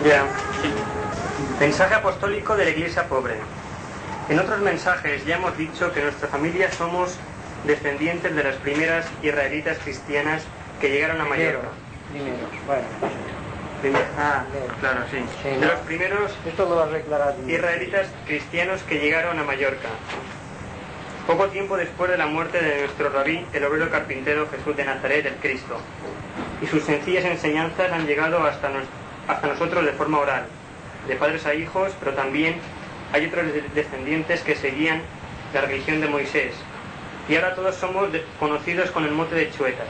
Ya. Mensaje apostólico de la Iglesia pobre. En otros mensajes ya hemos dicho que nuestra familia somos descendientes de las primeras israelitas cristianas que llegaron a Mallorca. Claro, sí. De los primeros israelitas cristianos que llegaron a Mallorca. Poco tiempo después de la muerte de nuestro rabí, el obrero carpintero Jesús de Nazaret, el Cristo. Y sus sencillas enseñanzas han llegado hasta nosotros de forma oral, de padres a hijos, pero también hay otros descendientes que seguían la religión de Moisés. Y ahora todos somos conocidos con el mote de chuetas.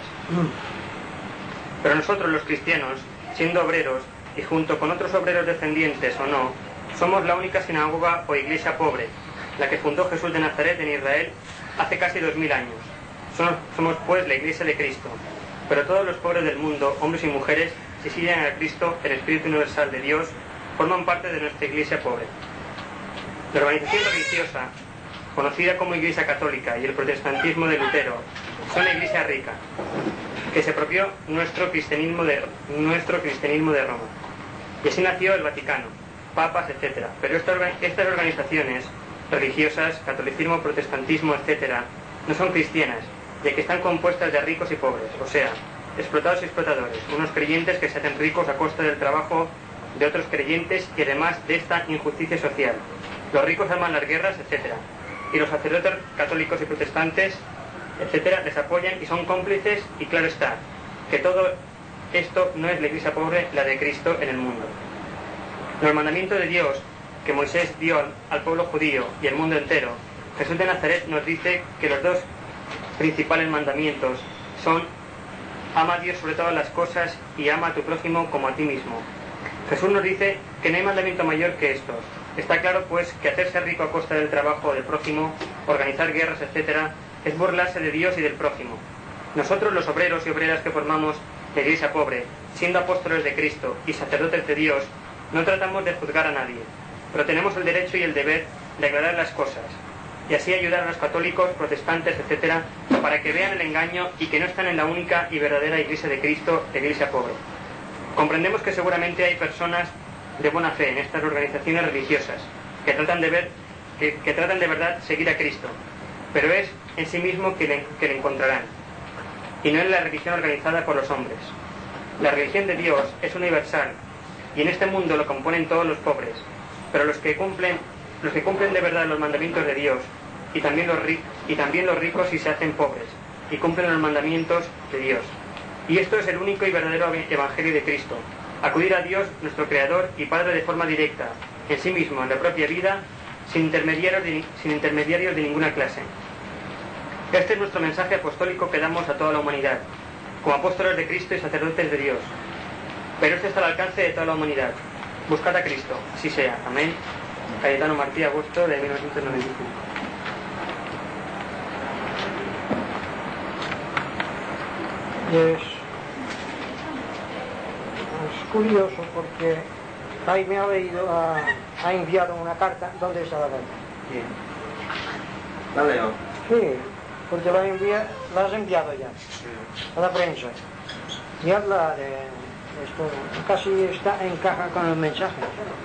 Pero nosotros los cristianos, siendo obreros, y junto con otros obreros descendientes o no, somos la única sinagoga o iglesia pobre, la que fundó Jesús de Nazaret en Israel hace casi 2000 años. Somos pues la iglesia de Cristo. Pero todos los pobres del mundo, hombres y mujeres, si siguen a Cristo, el Espíritu Universal de Dios, forman parte de nuestra iglesia pobre. La organización religiosa, conocida como Iglesia Católica, y el protestantismo de Lutero, son la iglesia rica, que se apropió nuestro cristianismo de Roma. Y así nació el Vaticano, papas, etc. Pero estas organizaciones religiosas, catolicismo, protestantismo, etc., no son cristianas, ya que están compuestas de ricos y pobres, o sea, explotados y explotadores, unos creyentes que se hacen ricos a costa del trabajo de otros creyentes y además de esta injusticia social. Los ricos arman las guerras, etc. Y los sacerdotes católicos y protestantes, etc., les apoyan y son cómplices, y claro está, que todo esto no es la iglesia pobre, la de Cristo en el mundo. Los mandamientos de Dios que Moisés dio al pueblo judío y al mundo entero, Jesús de Nazaret nos dice que los dos principales mandamientos son: ama a Dios sobre todas las cosas y ama a tu prójimo como a ti mismo. Jesús nos dice que no hay mandamiento mayor que estos. Está claro pues que hacerse rico a costa del trabajo del prójimo, organizar guerras, etc., es burlarse de Dios y del prójimo. Nosotros, los obreros y obreras que formamos la iglesia pobre, siendo apóstoles de Cristo y sacerdotes de Dios, no tratamos de juzgar a nadie, pero tenemos el derecho y el deber de aclarar las cosas, y así ayudar a los católicos, protestantes, etc., para que vean el engaño y que no están en la única y verdadera iglesia de Cristo, la iglesia pobre. Comprendemos que seguramente hay personas de buena fe en estas organizaciones religiosas que tratan de verdad seguir a Cristo, pero es en sí mismo que le encontrarán, y no en la religión organizada por los hombres. La religión de Dios es universal, y en este mundo lo componen todos los pobres, pero los que cumplen de verdad los mandamientos de Dios, y también los ricos si se hacen pobres, y cumplen los mandamientos de Dios. Y esto es el único y verdadero evangelio de Cristo: acudir a Dios, nuestro Creador y Padre, de forma directa, en sí mismo, en la propia vida, sin intermediarios de ninguna clase. Este es nuestro mensaje apostólico que damos a toda la humanidad, como apóstoles de Cristo y sacerdotes de Dios. Pero este está al alcance de toda la humanidad. Buscad a Cristo, así sea. Amén. Cayetano Martí, agosto de 1995. Es curioso porque Jaime ha enviado una carta. ¿Dónde está la carta? ¿Quién? ¿La leo? Sí, porque la has enviado ya a la prensa. Y habla de esto, casi encaja con el mensaje.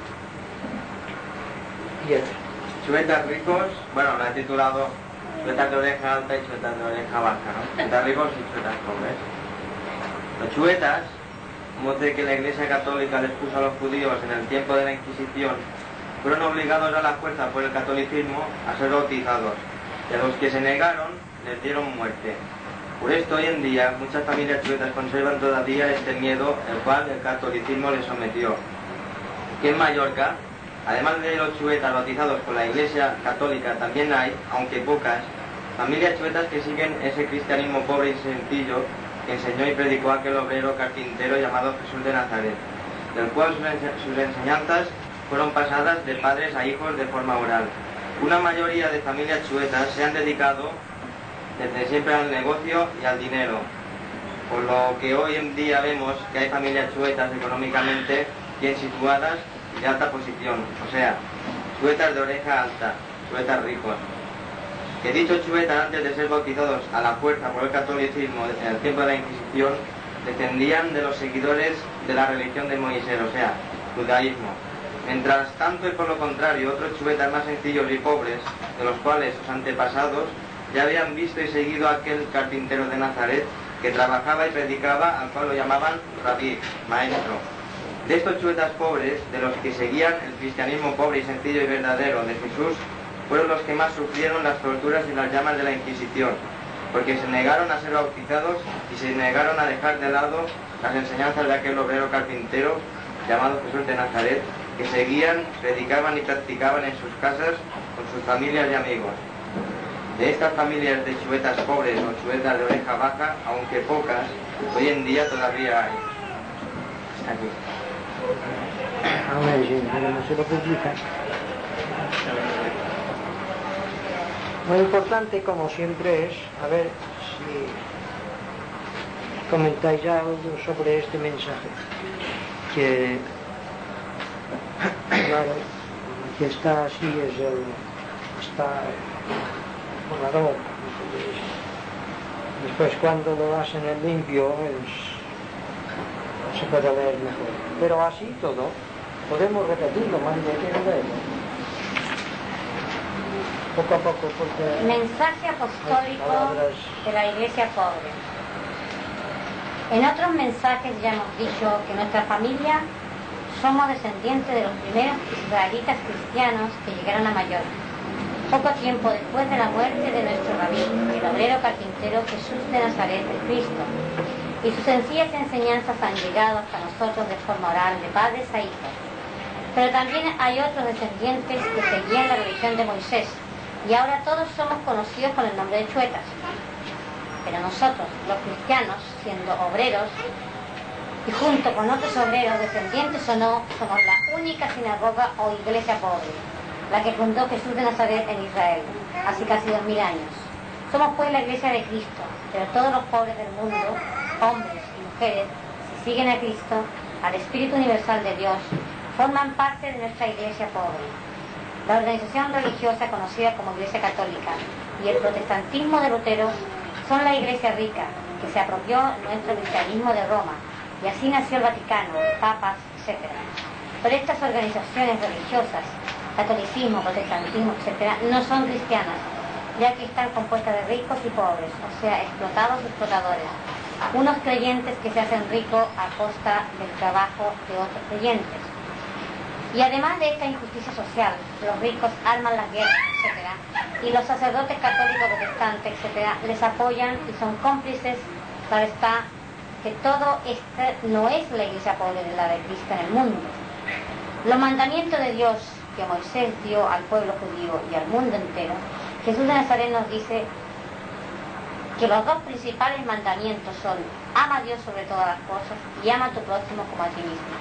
Bien. Chuetas ricos, bueno, la he titulado chuetas de oreja alta y chuetas de oreja baja, ¿no? Chuetas ricos y chuetas pobres. Los chuetas, mote que la Iglesia Católica les puso a los judíos en el tiempo de la Inquisición, fueron obligados a la fuerza por el catolicismo a ser bautizados, y a los que se negaron les dieron muerte. Por esto hoy en día muchas familias chuetas conservan todavía este miedo, el cual el catolicismo les sometió. Y en Mallorca, además de los chuetas bautizados por la Iglesia Católica, también hay, aunque pocas, familias chuetas que siguen ese cristianismo pobre y sencillo que enseñó y predicó aquel obrero carpintero llamado Jesús de Nazaret, del cual sus enseñanzas fueron pasadas de padres a hijos de forma oral. Una mayoría de familias chuetas se han dedicado desde siempre al negocio y al dinero, por lo que hoy en día vemos que hay familias chuetas económicamente bien situadas y de alta posición, o sea, chuetas de oreja alta, chuetas ricos. Que dichos chuetas, antes de ser bautizados a la fuerza por el catolicismo en el tiempo de la Inquisición, descendían de los seguidores de la religión de Moisés, o sea, judaísmo. Mientras tanto y por lo contrario, otros chuetas más sencillos y pobres, de los cuales sus antepasados ya habían visto y seguido a aquel carpintero de Nazaret que trabajaba y predicaba, al cual lo llamaban rabí, maestro. De estos chuetas pobres, de los que seguían el cristianismo pobre y sencillo y verdadero de Jesús, fueron los que más sufrieron las torturas y las llamas de la Inquisición, porque se negaron a ser bautizados y se negaron a dejar de lado las enseñanzas de aquel obrero carpintero llamado Jesús de Nazaret, que seguían, predicaban y practicaban en sus casas con sus familias y amigos. De estas familias de chuetas pobres o chuetas de oreja baja, aunque pocas, hoy en día todavía hay. Aquí. Ahora sí, pero no se lo publica. Lo importante, como siempre, es a ver si comentáis algo sobre este mensaje, que claro, que está así está volador. Después cuando lo hacen en limpio se puede leer mejor, pero así todo podemos repetirlo más de que leerlo poco a poco, porque mensaje apostólico de la Iglesia pobre. En otros mensajes ya hemos dicho que nuestra familia somos descendientes de los primeros israelitas cristianos que llegaron a Mallorca, poco tiempo después de la muerte de nuestro rabí, el obrero carpintero Jesús de Nazaret, el Cristo, y sus sencillas enseñanzas han llegado hasta nosotros de forma oral, de padres a hijos. Pero también hay otros descendientes que seguían la religión de Moisés, y ahora todos somos conocidos con el nombre de chuetas. Pero nosotros, los cristianos, siendo obreros, y junto con otros obreros, descendientes o no, somos la única sinagoga o iglesia pobre, la que fundó Jesús de Nazaret en Israel, hace casi 2000 años. Somos pues la iglesia de Cristo, pero todos los pobres del mundo, hombres y mujeres, si siguen a Cristo, al Espíritu Universal de Dios, forman parte de nuestra iglesia pobre. La organización religiosa conocida como Iglesia Católica y el protestantismo de Lutero son la iglesia rica, que se apropió nuestro cristianismo de Roma, y así nació el Vaticano, papas, etc. Pero estas organizaciones religiosas, catolicismo, protestantismo, etc., no son cristianas, ya que están compuestas de ricos y pobres, o sea, explotados y explotadores, unos creyentes que se hacen ricos a costa del trabajo de otros creyentes. Y además de esta injusticia social, los ricos arman las guerras, etc., y los sacerdotes católicos, protestantes, etc., les apoyan y son cómplices. Claro está que todo esto no es la iglesia pobre de la de Cristo en el mundo. Los mandamientos de Dios que Moisés dio al pueblo judío y al mundo entero, Jesús de Nazaret nos dice que los dos principales mandamientos son: ama a Dios sobre todas las cosas y ama a tu prójimo como a ti mismo.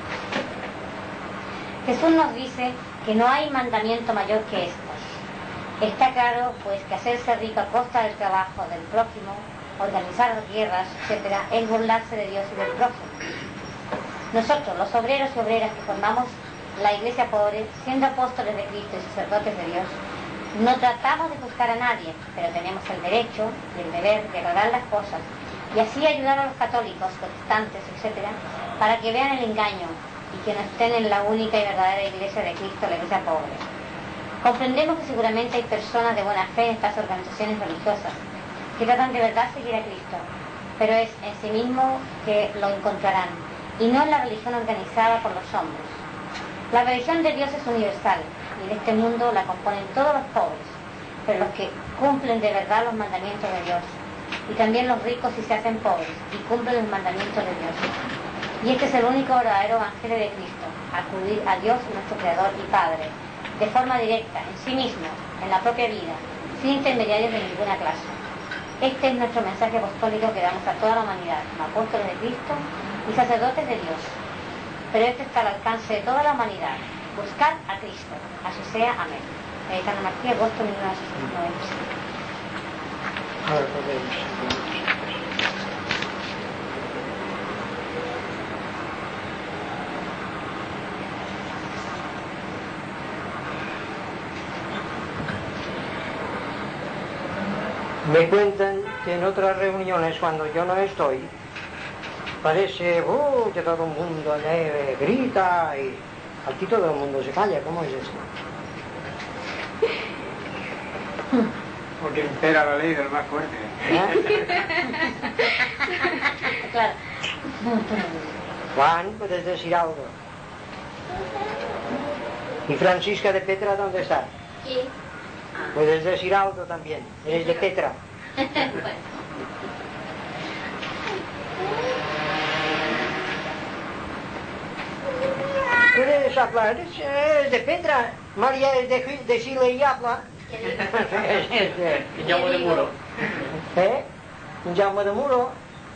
Jesús nos dice que no hay mandamiento mayor que estos. Está claro, pues, que hacerse rico a costa del trabajo del prójimo, organizar guerras, etc., es burlarse de Dios y del prójimo. Nosotros, los obreros y obreras que formamos la iglesia pobre, siendo apóstoles de Cristo y sacerdotes de Dios, no tratamos de juzgar a nadie, pero tenemos el derecho y el deber de aclarar las cosas y así ayudar a los católicos, protestantes, etc., para que vean el engaño y que no estén en la única y verdadera iglesia de Cristo, la iglesia pobre. Comprendemos que seguramente hay personas de buena fe en estas organizaciones religiosas que tratan de verdad seguir a Cristo, pero es en sí mismo que lo encontrarán y no en la religión organizada por los hombres. La religión de Dios es universal y de este mundo la componen todos los pobres, pero los que cumplen de verdad los mandamientos de Dios, y también los ricos si se hacen pobres y cumplen los mandamientos de Dios. Y este es el único verdadero evangelio de Cristo: acudir a Dios, nuestro Creador y Padre, de forma directa, en sí mismo, en la propia vida, sin intermediarios de ninguna clase. Este es nuestro mensaje apostólico que damos a toda la humanidad, como apóstoles de Cristo y sacerdotes de Dios. Pero este está al alcance de toda la humanidad: buscar a Cristo. Así sea. Amén. San Martín, agosto de 1996. Ahora podemos. Me cuentan que en otras reuniones, cuando yo no estoy, parece que todo el mundo grita Aquí todo el mundo se calla, ¿cómo es esto? Porque impera la ley del más fuerte. Claro. Juan, ¿puedes decir algo? ¿Y Francisca de Petra dónde está? Sí. Puedes decir algo también. Eres de Petra. Puedes hablar. Es de Petra. María es de Chile y habla. Un llamo de muro. ¿Eh? Un llamo de muro.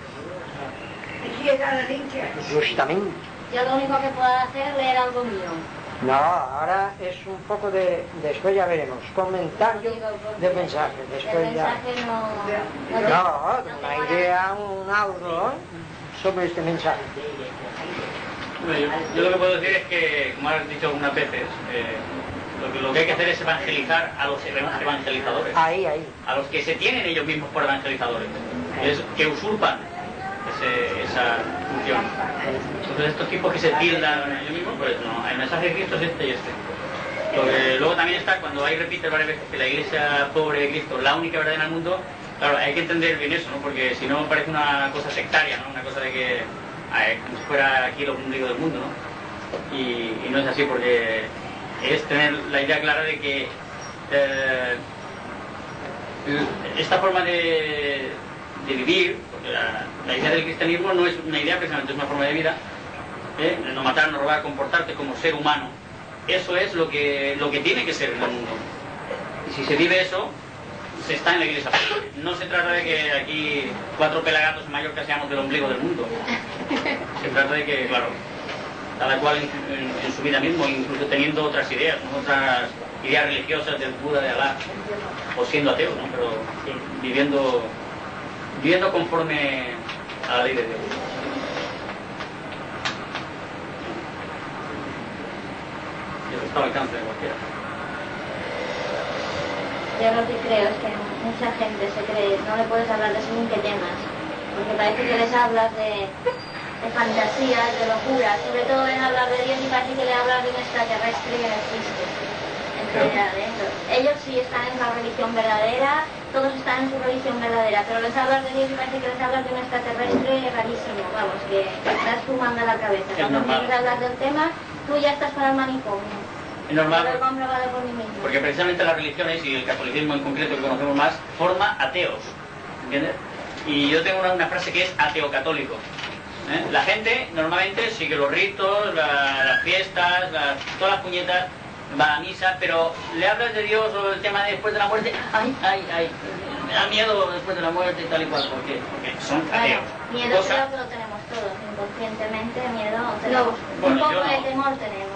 Justamente. Yo lo único que puedo hacer es leer algo mío. No, ahora es un poco de... Después ya veremos. Comentario del mensaje. Después El ya... mensaje no No, una idea, un algo sobre este mensaje. Bueno, yo lo que puedo decir es que, como has dicho algunas veces, lo que hay que hacer es evangelizar a los evangelizadores. Ahí. A los que se tienen ellos mismos por evangelizadores. Que usurpan esa función. Entonces estos tipos que se tildan a ellos mismos, pues no, el mensaje de Cristo es este y este. Luego también está, cuando hay repite varias veces que la iglesia pobre de Cristo es la única verdad en el mundo, claro, hay que entender bien eso, ¿no? Porque si no parece una cosa sectaria, ¿no? Una cosa de que como si fuera aquí lo único del mundo, ¿no? Y no es así, porque es tener la idea clara de que esta forma de vivir, porque la idea del cristianismo no es una idea, precisamente es una forma de vida, no matar, no robar, comportarte como ser humano. Eso es lo que tiene que ser en el mundo. Y si se vive eso, se está en la iglesia. No se trata de que aquí 4 pelagatos en Mallorca seamos del ombligo del mundo. Se trata de que, claro, cada cual en su vida mismo, incluso teniendo otras ideas, ¿no? Otras ideas religiosas del Buda, de Alá, o siendo ateo, ¿no? Pero viviendo conforme a la ley de Dios. Y eso está al alcance de cualquiera. Yo lo que creo es que mucha gente se cree, no le puedes hablar de según qué temas, porque parece que les hablas de fantasías, de locuras, sobre todo en hablar de Dios y parece que le hablas de un extraterrestre que no existe. Ellos sí están en la religión verdadera, todos están en su religión verdadera, pero les hablas de Dios y parece que les hablas de un extraterrestre rarísimo, vamos, que estás fumando la cabeza. Cuando quieres hablar del tema, tú ya estás para el manicomio. Es normal, lo he comprobado por mí mismo. Porque precisamente las religiones, y el catolicismo en concreto que conocemos más, forma ateos, ¿entiendes? Y yo tengo una frase que es ateo-católico. La gente normalmente sigue los ritos, las fiestas, todas las puñetas, va a misa, pero le hablas de Dios o del tema de después de la muerte, ay, me da miedo después de la muerte y tal y cual, porque son ateos. Miedo creo que lo tenemos todos, inconscientemente, miedo tenemos. Un poco de temor tenemos.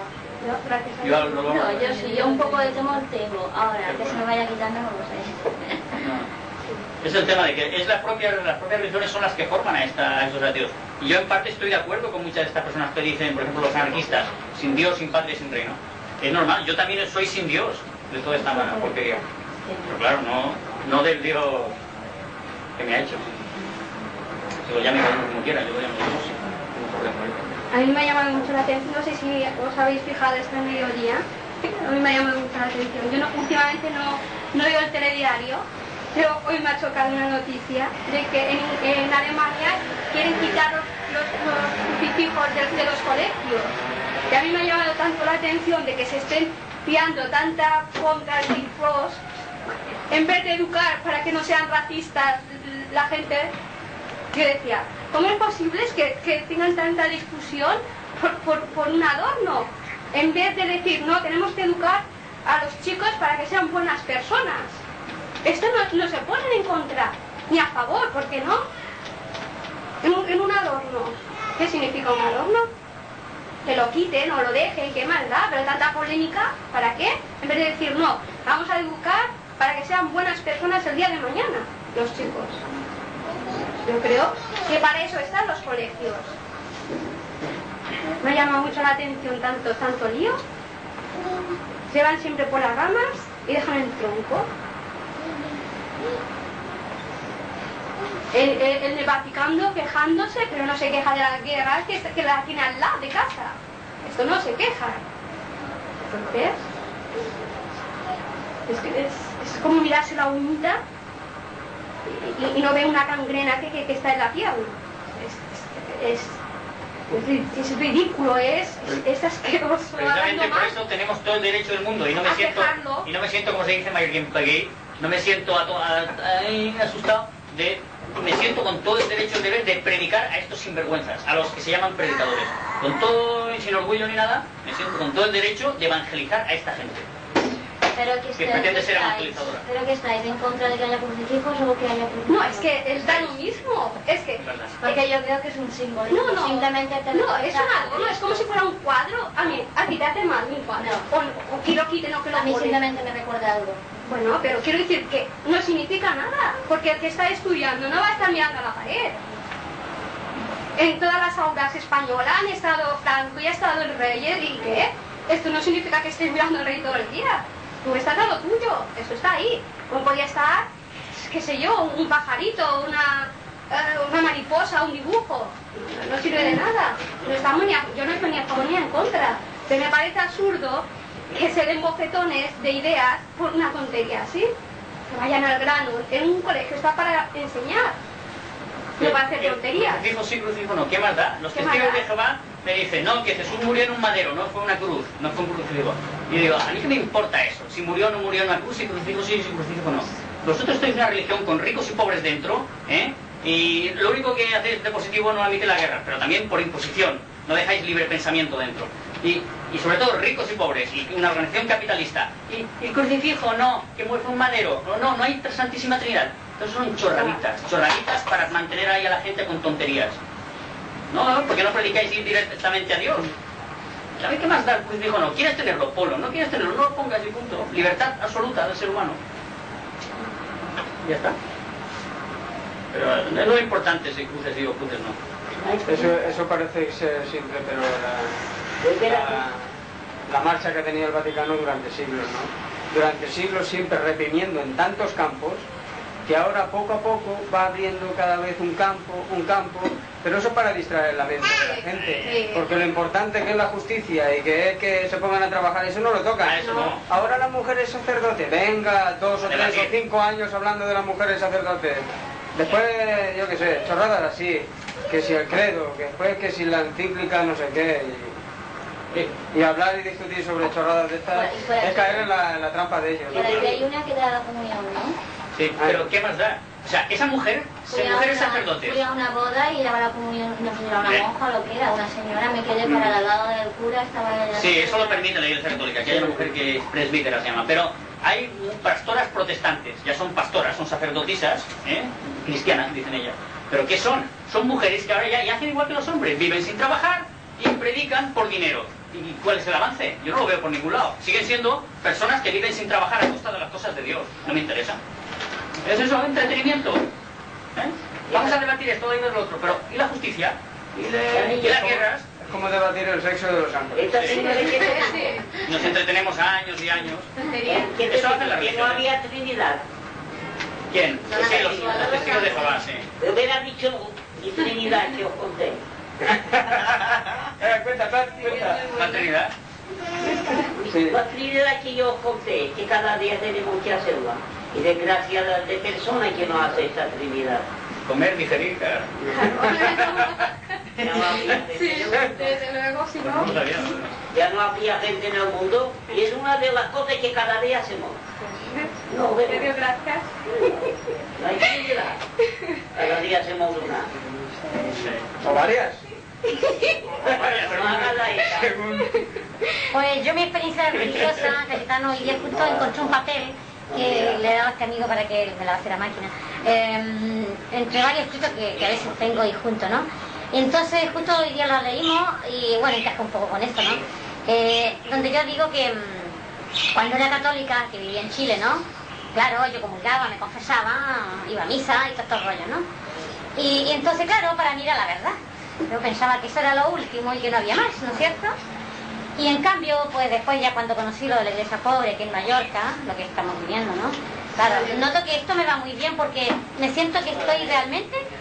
Yo un poco de temor tengo. Ahora, que se me vaya quitando, no lo sé. Es el tema de que las propias religiones son las que forman a estos ateos. Y yo en parte estoy de acuerdo con muchas de estas personas que dicen, por ejemplo, los anarquistas, sin Dios, sin patria, sin reino. Es normal, yo también soy sin Dios de toda esta porquería. Pero claro, no del Dios que me ha hecho. Se lo llame como quiera, yo lo llamo Dios. No problema. A mí me ha llamado mucho la atención, no sé si os habéis fijado este mediodía, a mí me ha llamado mucho la atención. Yo últimamente no veo el telediario, pero hoy me ha chocado una noticia de que en Alemania quieren quitar los crucifijos de los colegios. Y a mí me ha llamado tanto la atención de que se estén fiando tanta contra el Big Boss, en vez de educar para que no sean racistas la gente. Yo decía, ¿cómo es posible que tengan tanta discusión por un adorno? En vez de decir, no, tenemos que educar a los chicos para que sean buenas personas. Esto no se ponen en contra, ni a favor, ¿por qué no? En un adorno. ¿Qué significa un adorno? Que lo quiten o lo dejen, qué maldad, pero tanta polémica, ¿para qué? En vez de decir, no, vamos a educar para que sean buenas personas el día de mañana, los chicos. Yo creo que para eso están los colegios. Me llama mucho la atención tanto lío. Se van siempre por las ramas y dejan el tronco. El Vaticano quejándose, pero no se queja de la guerra que la tiene al lado de casa. Esto no se queja. Entonces, es como mirarse la uñita y no ve una gangrena que está en la piel. Es ridículo, es asqueroso. Precisamente por eso tenemos todo el derecho del mundo y no me siento, como se dice, gay, no me siento asustado me siento con todo el derecho del deber de predicar a estos sinvergüenzas, a los que se llaman predicadores. Con todo y sin orgullo ni nada, me siento con todo el derecho de evangelizar a esta gente. Pero que pretende ser evangelizadora. ¿Pero que estáis en contra de que haya crucifijos o que haya crucifijos? No, es que da lo mismo. Es que... Porque yo creo que es un símbolo. No, simplemente no, es un adorno, es como si fuera un cuadro. A ti te hace mal un cuadro. O que lo quiten o que lo A mí ponen. simplemente me recuerda algo. Bueno, pero quiero decir que no significa nada, porque el que está estudiando no va a estar mirando a la pared. En todas las aulas españolas han estado Franco y ha estado el Reyes, ¿y qué? Esto no significa que estés mirando al rey todo el día. Tú estás a lo tuyo, eso está ahí. Como podría estar, qué sé yo, un pajarito, una mariposa, un dibujo. No sirve de nada. Yo no estoy ni a favor ni en contra. Pero me parece absurdo que se den bofetones de ideas por una tontería así. Que vayan al grano. En un colegio está para enseñar. No para hacer tonterías. Crucifijo sí, crucifijo no. ¿Qué más da? Los testigos de Jehová me dicen, no, que Jesús murió en un madero, no fue una cruz, no fue un crucifijo. Y yo digo, ¿a mí qué me importa eso? Si murió o no murió en una cruz, si crucifijo sí, si crucifijo no. Vosotros estáis en una religión con ricos y pobres dentro, y lo único que hacéis de positivo no admite la guerra, pero también por imposición. No dejáis libre pensamiento dentro. Y sobre todo ricos y pobres, y una organización capitalista. Y el crucifijo no, que fue un madero. No hay Santísima Trinidad. Entonces son chorraditas para mantener ahí a la gente con tonterías. No, porque no predicáis ir directamente a Dios. ¿Sabéis qué más da el crucifijo? No, ¿quieres tenerlo? Polo. No quieres tenerlo, no lo pongas y punto. Libertad absoluta del ser humano. Ya está. Pero no es lo importante si cruces sí o cruces no. Eso parece ser simple, pero la marcha que ha tenido el Vaticano durante siglos, ¿no? Durante siglos siempre reprimiendo en tantos campos, que ahora poco a poco va abriendo cada vez un campo, pero eso para distraer la mente de la gente, porque lo importante que es la justicia y que es que se pongan a trabajar, eso no lo tocan. Ahora la mujer es sacerdote, venga, 2 o 3 o 5 años hablando de las mujeres sacerdotes, después, yo qué sé, chorradas así, que si el credo, que después que si la encíclica no sé qué, y hablar y discutir sobre chorradas de estas es caer en la trampa de ellos. Pero aquí hay una que da la comunión, ¿no? Sí, pero ¿qué más da? O sea, esa mujer es sacerdote. Fui a una boda y daba la comunión, no sé si era una monja o lo que era, una señora, me quedé para al lado del cura, estaba ella. Sí, eso lo permite la Iglesia Católica, que haya una mujer que es presbítera, se llama, pero hay pastoras protestantes, ya son pastoras, son sacerdotisas, cristianas, dicen ellas. ¿Pero qué son? Son mujeres que ahora ya hacen igual que los hombres, viven sin trabajar y predican por dinero. ¿Y cuál es el avance? Yo no lo veo por ningún lado. Siguen siendo personas que viven sin trabajar a costa de las cosas de Dios. No me interesa. Es eso, entretenimiento. Vamos a debatir esto y lo otro, pero ¿y la justicia? ¿Y las guerras? Es como debatir el sexo de los ángeles. Nos entretenemos años y años. Eso hace la religión. No había Trinidad. ¿Quién? Sí, los testigos de Jehová, sí. Me hubiera dicho mi Trinidad que os conté. Cuenta. ¿La Trinidad? Sí. La Trinidad que yo os conté, que cada día tenemos que hacerla. Y desgracia de personas que no hace esta Trinidad. Comer, digerir, claro. Sí, desde luego, si no. Ya no había gente en el mundo y es una de las cosas que cada día hacemos. No, Me dio gracias. no hay Trinidad. Cada día hacemos una. ¿O varias? No hagas la hija. Pues yo mi experiencia religiosa, Cayetano, y día justo encontré un papel que le he dado a este amigo para que me lavase la máquina, entre varios escritos que a veces tengo ahí junto, ¿no? Entonces justo hoy día lo leímos y bueno, encaja un poco con esto, ¿no? Donde yo digo que cuando era católica, que vivía en Chile, ¿no? Claro, yo comulgaba, me confesaba, iba a misa y todo estos rollos, ¿no? Y entonces, claro, para mí era la verdad. Yo pensaba que eso era lo último y que no había más, ¿no es cierto? Y en cambio, pues después ya cuando conocí lo de la iglesia pobre aquí en Mallorca, lo que estamos viviendo, ¿no? Claro, noto que esto me va muy bien porque me siento que estoy realmente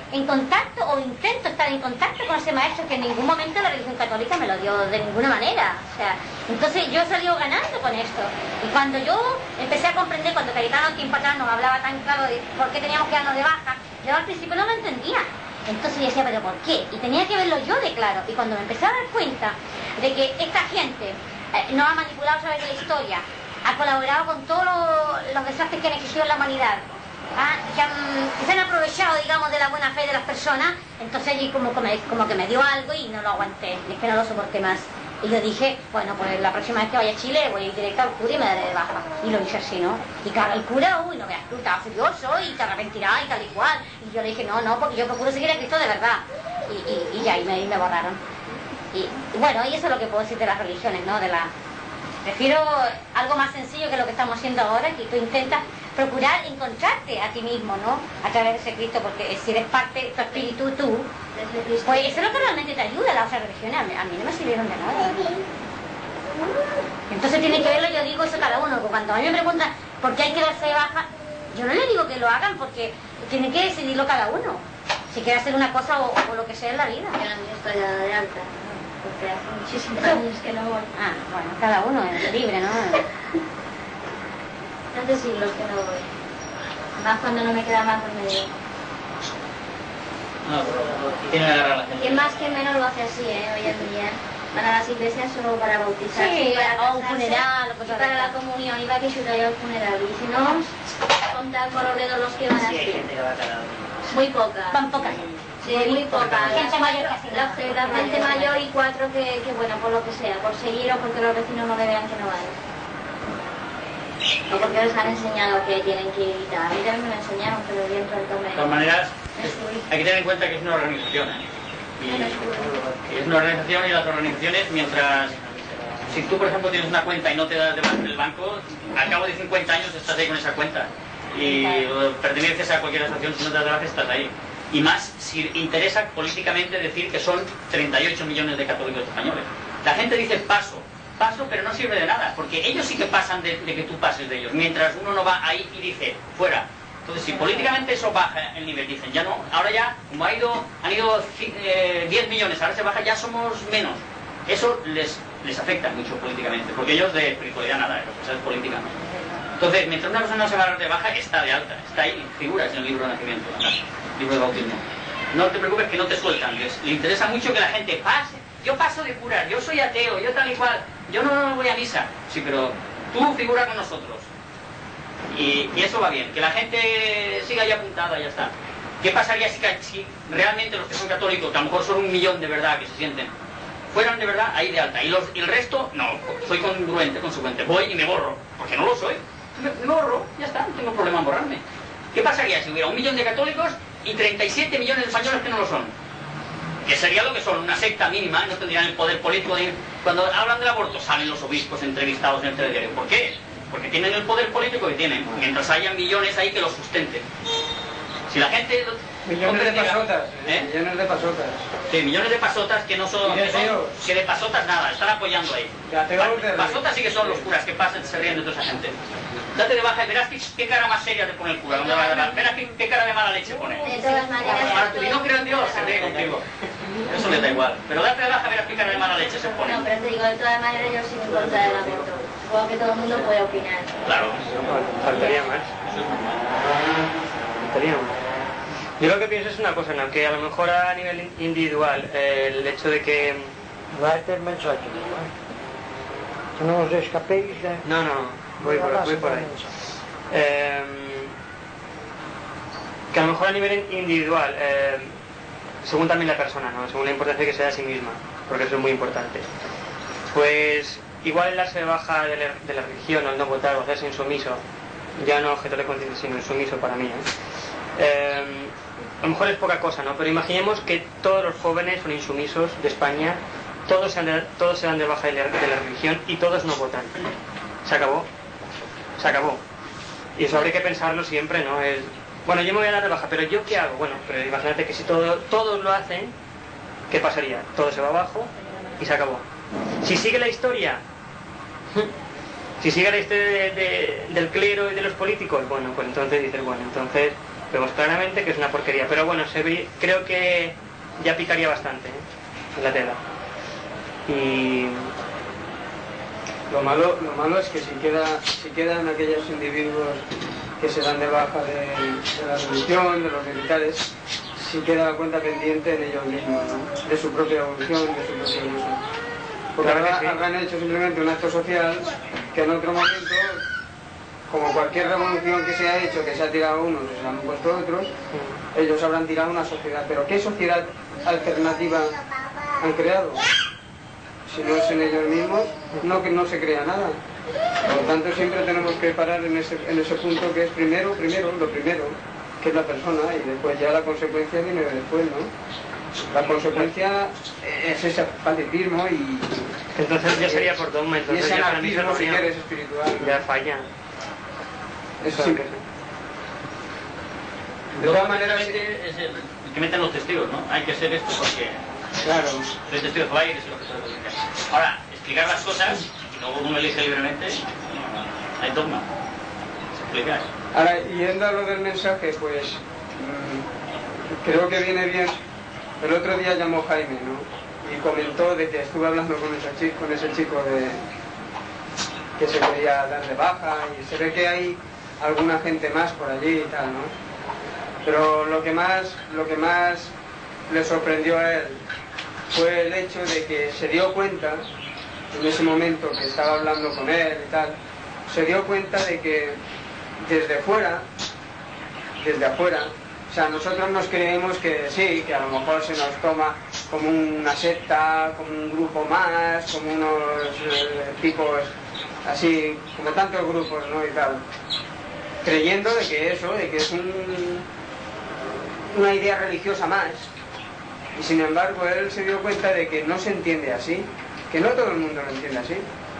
en contacto, o intento estar en contacto con ese maestro que en ningún momento la religión católica me lo dio de ninguna manera. O sea, entonces yo he salido ganando con esto. Y cuando yo empecé a comprender, cuando Cayetano tiempo atrás nos hablaba tan claro de por qué teníamos que darnos de baja, yo al principio no lo entendía. Entonces yo decía, ¿pero por qué? Y tenía que verlo yo de claro. Y cuando me empecé a dar cuenta de que esta gente nos ha manipulado a través de la historia, ha colaborado con todos los desastres que han existido en la humanidad, que se han aprovechado, digamos, de la buena fe de las personas, entonces allí como que me dio algo y no lo aguanté, es que no lo soporté más. Y yo dije, bueno, pues la próxima vez que vaya a Chile voy a ir directo al cura y me daré de baja. Y lo hice así, ¿no? Y claro, el cura, uy, no veas tú, estaba furioso y te arrepentirás y tal y cual. Y yo le dije, no, porque yo procuro seguir a Cristo de verdad. Y ya, y me borraron. Y bueno, y eso es lo que puedo decir de las religiones, ¿no? Prefiero algo más sencillo que lo que estamos haciendo ahora, que tú intentas procurar encontrarte a ti mismo, ¿no? A través de ese Cristo, porque si eres parte, tu espíritu, tú, pues eso es lo que realmente te ayuda. Las otras religiones a mí no me sirvieron de nada. Entonces tiene que verlo, yo digo eso cada uno, porque cuando a mí me preguntan por qué hay que darse de baja, yo no le digo que lo hagan, porque tiene que decidirlo cada uno, si quiere hacer una cosa o lo que sea en la vida. Yo no estoy de alta, porque hace muchísimos años que no voy. Bueno, cada uno es libre, ¿no? Hace siglos que no voy. Más cuando no me queda más remedio. No, pero tiene que agarrar la gente. Que más que menos lo hace así, hoy en día. Van a las iglesias solo para bautizarse, Sí, para o un funeral, o y cosas para así. la comunión, y va que chuta yo al funeral. Y si no, contar con los dedos los que van Sí, hay así. gente que va cada uno. Muy poca. Van pocas. Sí, muy poca. Gente mayor casi no. La gente mayor y 4 que, bueno, por lo que sea, por seguir o porque los vecinos no le vean que no van. O porque les han enseñado que tienen que ir y tal. A mí también me lo enseñaron, pero dentro del De todas maneras, hay que tener en cuenta que es una organización. Y es una organización, y las organizaciones, mientras... Si tú, por ejemplo, tienes una cuenta y no te das de baja del banco, al cabo de 50 años estás ahí con esa cuenta. Y perteneces a cualquier asociación, si no te das de baja estás ahí. Y más si interesa políticamente decir que son 38 millones de católicos españoles. La gente dice paso, pero no sirve de nada, porque ellos sí que pasan de que tú pases de ellos, mientras uno no va ahí y dice, fuera. Entonces, si políticamente eso baja el nivel, dicen, ya no, ahora ya, como han ido 10 millones, ahora se baja, ya somos menos. Eso les afecta mucho políticamente, porque ellos de espiritualidad nada, eso es política. Entonces, mientras una persona no se va a dar de baja, está de alta, está ahí, figuras en el libro de nacimiento, ¿verdad? Libro de bautismo. No te preocupes que no te sueltan, les interesa mucho que la gente pase. Yo paso de curar, yo soy ateo, yo tal y cual, yo no voy a misa. Sí, pero tú figura con nosotros. Y eso va bien, que la gente siga ahí apuntada, ya está. ¿Qué pasaría si realmente los que son católicos, que a lo mejor son 1 millón de verdad que se sienten, fueran de verdad ahí de alta? Y el resto, no, soy congruente, consecuente, voy y me borro, porque no lo soy. Me borro, ya está, no tengo problema en borrarme. ¿Qué pasaría si hubiera 1 millón de católicos y 37 millones de españoles que no lo son? Que sería lo que son, una secta mínima, no tendrían el poder político de... Cuando hablan del aborto salen los obispos entrevistados en el telediario. ¿Por qué? Porque tienen el poder político que tienen, mientras haya millones ahí que los sustenten. Si la gente... Millones de pasotas, millones de pasotas. Sí, millones de pasotas que no son... Que de pasotas nada, están apoyando ahí. Pasotas sí que son los curas que pasan y se ríen de toda esa gente. Date de baja y verás qué cara más seria te pone el cura. Verás qué cara de mala leche pone. De todas maneras... Y no creo en Dios, se ríe contigo. Eso le da igual. Pero date de baja, verás qué cara de mala leche se pone. No, pero te digo, de todas maneras yo sigo en contra del aborto. Supongo que todo el mundo puede opinar. Claro. Faltaría más. Faltaría más. Yo lo que pienso es una cosa, ¿no? Que a lo mejor a nivel individual, el hecho de que... Darte el mensaje, que no os escapéis de... No, voy por ahí. Que a lo mejor a nivel individual, según también la persona, ¿no? Según la importancia que se da a sí misma, porque eso es muy importante. Pues igual el darse de baja de la religión, o el no votar o hacerse insumiso, ya no objeto de conciencia, sino insumiso para mí, a lo mejor es poca cosa, ¿no? Pero imaginemos que todos los jóvenes son insumisos de España, todos se dan de baja de la religión y todos no votan. Se acabó. Y eso habría que pensarlo siempre, ¿no? Bueno, yo me voy a dar de baja, pero ¿yo qué hago? Bueno, pero imagínate que si todos lo hacen, ¿qué pasaría? Todo se va abajo y se acabó. Si sigue la historia, del clero y de los políticos, bueno, pues entonces dices, bueno, entonces Vemos claramente que es una porquería, pero bueno, creo que ya picaría bastante en la tela. Y lo malo es que si quedan aquellos individuos que se dan de baja de la religión, de los militares, si queda la cuenta pendiente en ellos mismos, ¿no? De su propia evolución, de su propia evolución. Porque habrán hecho simplemente un acto social que en otro momento, como cualquier revolución que se ha hecho, que se ha tirado unos y se han puesto otros, ellos habrán tirado una sociedad. Pero ¿qué sociedad alternativa han creado? Si no es en ellos mismos, que no se crea nada. Por lo tanto, siempre tenemos que parar en ese punto que es primero, lo primero, que es la persona, y después ya la consecuencia viene después, ¿no? La consecuencia es ese patetismo y... Entonces ya sería por dogma, y ese anarquismo, si quieres, espiritual, ¿no? Ya falla. Eso sí. De todas maneras, es el que meten los testigos, ¿no? Hay que ser esto porque... Claro. Soy testigo de Jehová y es lo que se puede. Ahora, explicar las cosas, y luego uno elige libremente, no hay dogma. Explicar. Ahora, yendo a lo del mensaje, pues... creo que viene bien. El otro día llamó Jaime, ¿no? Y comentó de que estuve hablando con ese chico que se quería dar de baja, y se ve que hay alguna gente más por allí y tal, ¿no? Pero lo que más le sorprendió a él fue el hecho de que se dio cuenta, en ese momento que estaba hablando con él y tal, se dio cuenta de que desde afuera, o sea, nosotros nos creemos que sí, que a lo mejor se nos toma como una secta, como un grupo más, como unos tipos así, como tantos grupos, ¿no? Y tal, creyendo de que es una idea religiosa más. Y sin embargo él se dio cuenta de que no se entiende así, que no todo el mundo lo entiende así,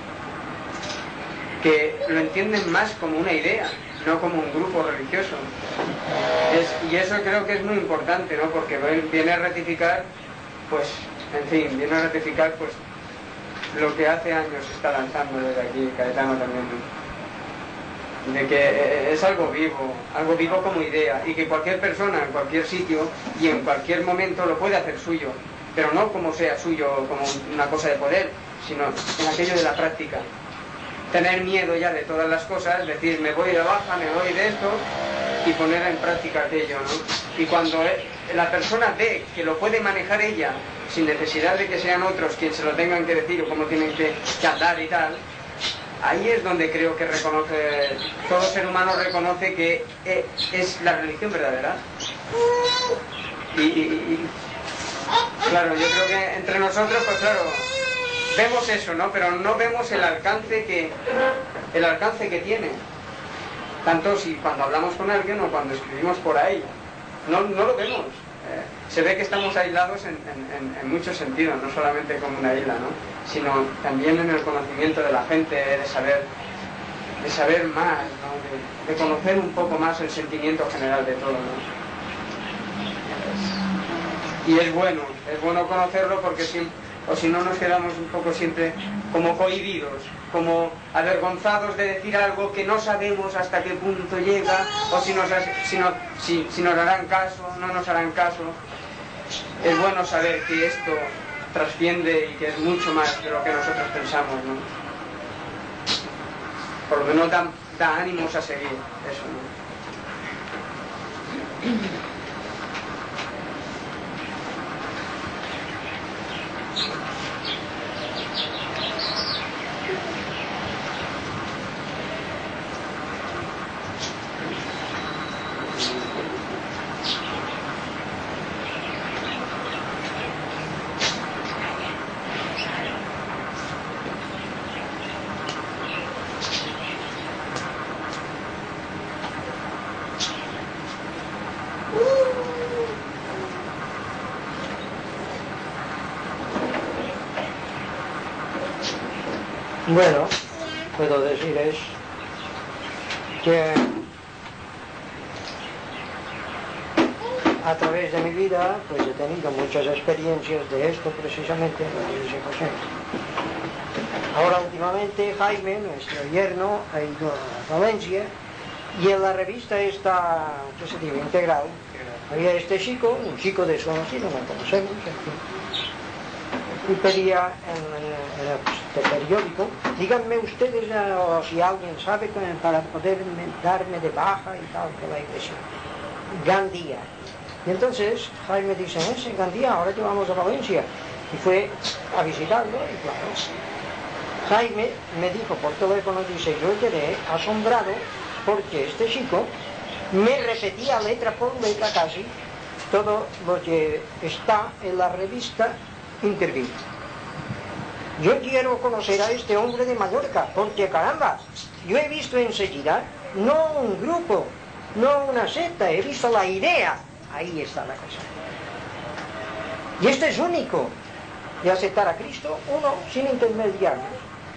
que lo entienden más como una idea, no como un grupo religioso. Y eso creo que es muy importante, ¿no? Porque viene a ratificar, pues, en fin, pues lo que hace años se está lanzando desde aquí, Caetano también, ¿no? De que es algo vivo como idea, y que cualquier persona en cualquier sitio y en cualquier momento lo puede hacer suyo, pero no como sea suyo como una cosa de poder, sino en aquello de la práctica. Tener miedo ya de todas las cosas, decir me voy de baja, me voy de esto, y poner en práctica aquello, ¿no? Y cuando la persona ve que lo puede manejar ella sin necesidad de que sean otros quienes se lo tengan que decir o cómo tienen que andar y tal, ahí es donde creo que todo ser humano reconoce que es la religión verdadera. Y claro, yo creo que entre nosotros, pues claro, vemos eso, ¿no? Pero no vemos el alcance que tiene. Tanto si cuando hablamos con alguien o cuando escribimos por ahí. No lo vemos. Se ve que estamos aislados en muchos sentidos, no solamente como una isla, ¿no? Sino también en el conocimiento de la gente, de saber más, ¿no? De conocer un poco más el sentimiento general de todo, ¿no? Y es bueno conocerlo porque si no nos quedamos un poco siempre como cohibidos, como avergonzados de decir algo que no sabemos hasta qué punto llega, o si nos harán caso, no nos harán caso. Es bueno saber que esto trasciende y que es mucho más de lo que nosotros pensamos, ¿no? Por lo menos da ánimos a seguir eso, ¿no? Bueno, puedo decir es que a través de mi vida pues he tenido muchas experiencias de esto precisamente en la Iglesia José. Ahora últimamente Jaime, nuestro yerno, ha ido a Valencia Y en la revista esta, ¿qué se dice? Integral, había este chico, un chico desconocido, no conocemos, y pedía en el periódico, díganme ustedes o si alguien sabe para poder darme de baja y tal de la iglesia. Gandía. Y entonces Jaime dice, ese Gandía, ahora te vamos a Valencia. Y fue a visitarlo y claro, Jaime me dijo por teléfono, dice, yo quedé asombrado porque este chico me repetía letra por letra casi todo lo que está en la revista Interview. Yo quiero conocer a este hombre de Mallorca, porque caramba, yo he visto enseguida, no un grupo, no una secta, he visto la idea. Ahí está la cosa. Y este es único, de aceptar a Cristo, uno sin intermediarios.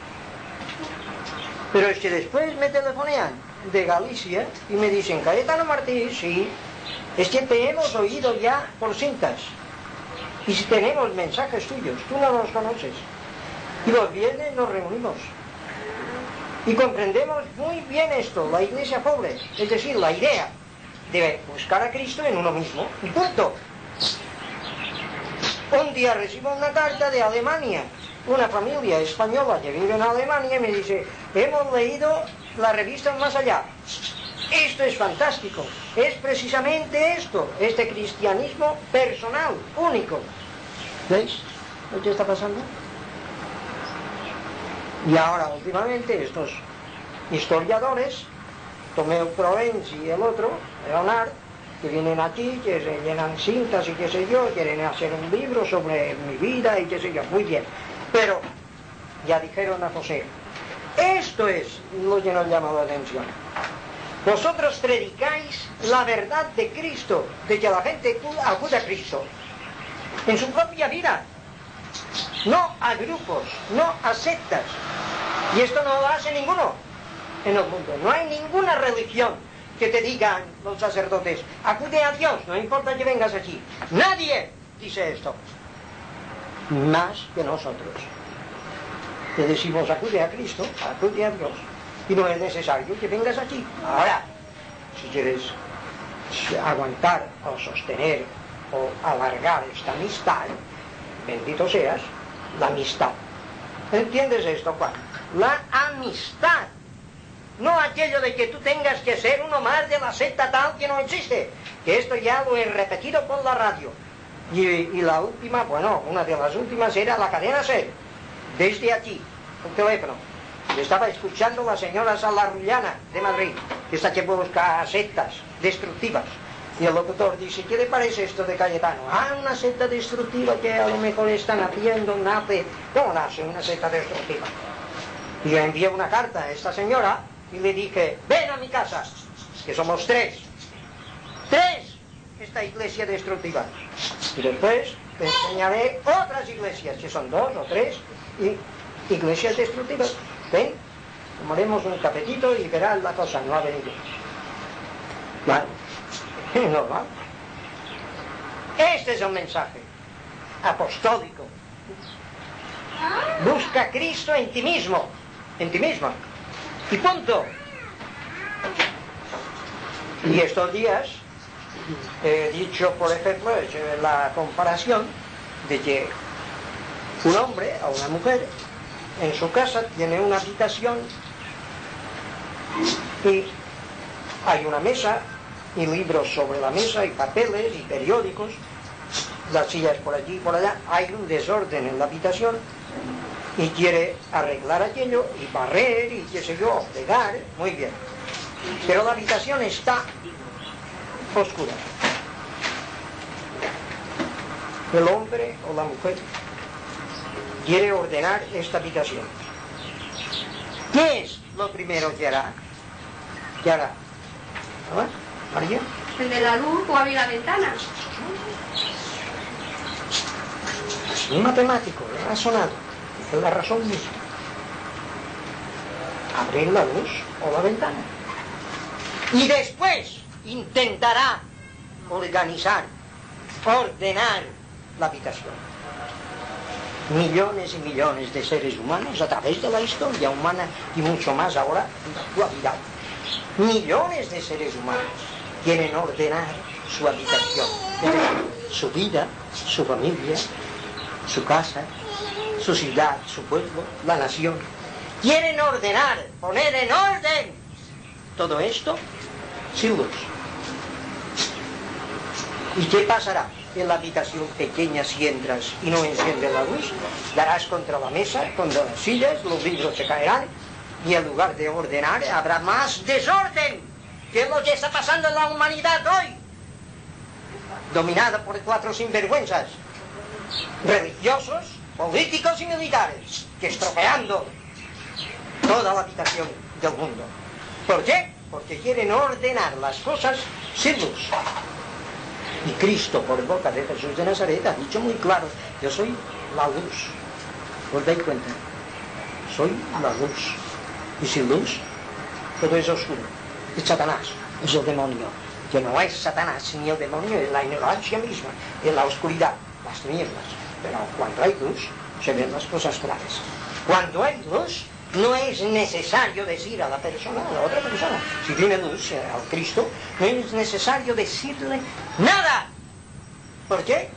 Pero es que después me telefonean de Galicia y me dicen, Cayetano Martí, sí, es que te hemos oído ya por cintas. Y si tenemos mensajes tuyos, tú no los conoces. Y los viernes nos reunimos. Y comprendemos muy bien esto, la iglesia pobre, es decir, la idea de buscar a Cristo en uno mismo, y punto. Un día recibo una carta de Alemania, una familia española que vive en Alemania, y me dice, hemos leído la revista Más Allá. Esto es fantástico, es precisamente esto, este cristianismo personal, único. ¿Veis lo que está pasando? Y ahora, últimamente, estos historiadores, Tomeu Provence y el otro, Leonard, que vienen aquí, que se llenan cintas y qué sé yo, quieren hacer un libro sobre mi vida y qué sé yo, muy bien. Pero ya dijeron a José, esto es lo que nos llama la atención. Vosotros predicáis la verdad de Cristo, de que la gente acude a Cristo en su propia vida, no a grupos, no a sectas. Y esto no lo hace ninguno en el mundo. No hay ninguna religión que te digan los sacerdotes, acude a Dios, no importa que vengas aquí. Nadie dice esto, más que nosotros. Te decimos, acude a Cristo, acude a Dios, y no es necesario que vengas aquí. Ahora, si quieres aguantar o sostener o alargar esta amistad, bendito seas, la amistad. ¿Entiendes esto, Juan? La amistad. No aquello de que tú tengas que ser uno más de la secta tal que no existe. Que esto ya lo he repetido por la radio. Y la última, bueno, una de las últimas era la cadena SER. Desde aquí, un teléfono. Yo estaba escuchando a la señora Salarrullana de Madrid, esta que busca sectas destructivas. Y el locutor dice, ¿qué le parece esto de Cayetano? Ah, una secta destructiva que a lo mejor están haciendo, nace. ¿Cómo nace una secta destructiva? Y yo envié una carta a esta señora y le dije, ven a mi casa, que somos tres, esta iglesia destructiva. Y después te enseñaré otras iglesias, que son 2 o 3 iglesias destructivas. Ven, tomaremos un cafetito y verás la cosa, no ha venido. Vale, es normal. Este es el mensaje apostólico. Busca a Cristo en ti mismo, y punto. Y estos días he dicho, por ejemplo, he hecho la comparación de que un hombre o una mujer en su casa tiene una habitación y hay una mesa y libros sobre la mesa y papeles y periódicos, las sillas por allí y por allá, hay un desorden en la habitación y quiere arreglar aquello y barrer y qué sé yo, pegar, muy bien. Pero la habitación está oscura. El hombre o la mujer quiere ordenar esta habitación. ¿Qué es lo primero que hará? ¿Qué hará? ¿Ah, María? Prende la luz o abrir la ventana. Es un matemático, es razonado, es la razón misma. Abrir la luz o la ventana. Y después intentará organizar, ordenar la habitación. Millones y millones de seres humanos a través de la historia humana y mucho más ahora en la actualidad millones de seres humanos quieren ordenar su habitación, es decir, su vida, su familia, su casa, su ciudad, su pueblo, la nación. Quieren ordenar, poner en orden todo esto sin luz. ¿Y qué pasará en la habitación pequeña si entras y no enciendes la luz? Darás contra la mesa, contra las sillas, los libros se caerán y en lugar de ordenar habrá más desorden, que es lo que está pasando en la humanidad hoy, dominada por 4 sinvergüenzas religiosos, políticos y militares, que estropeando toda la habitación del mundo. ¿Por qué? Porque quieren ordenar las cosas sin luz. Y Cristo, por boca de Jesús de Nazaret, ha dicho muy claro: yo soy la luz. ¿Os dais cuenta? Soy la luz. Y sin luz, todo es oscuro. Es Satanás, es el demonio. Que no es Satanás ni el demonio, es la ignorancia misma, es la oscuridad, las tinieblas. Pero cuando hay luz, se ven las cosas claras. Cuando hay luz, no es necesario decir a la persona, a la otra persona, si tiene luz, al Cristo, no es necesario decirle nada. ¿Por qué?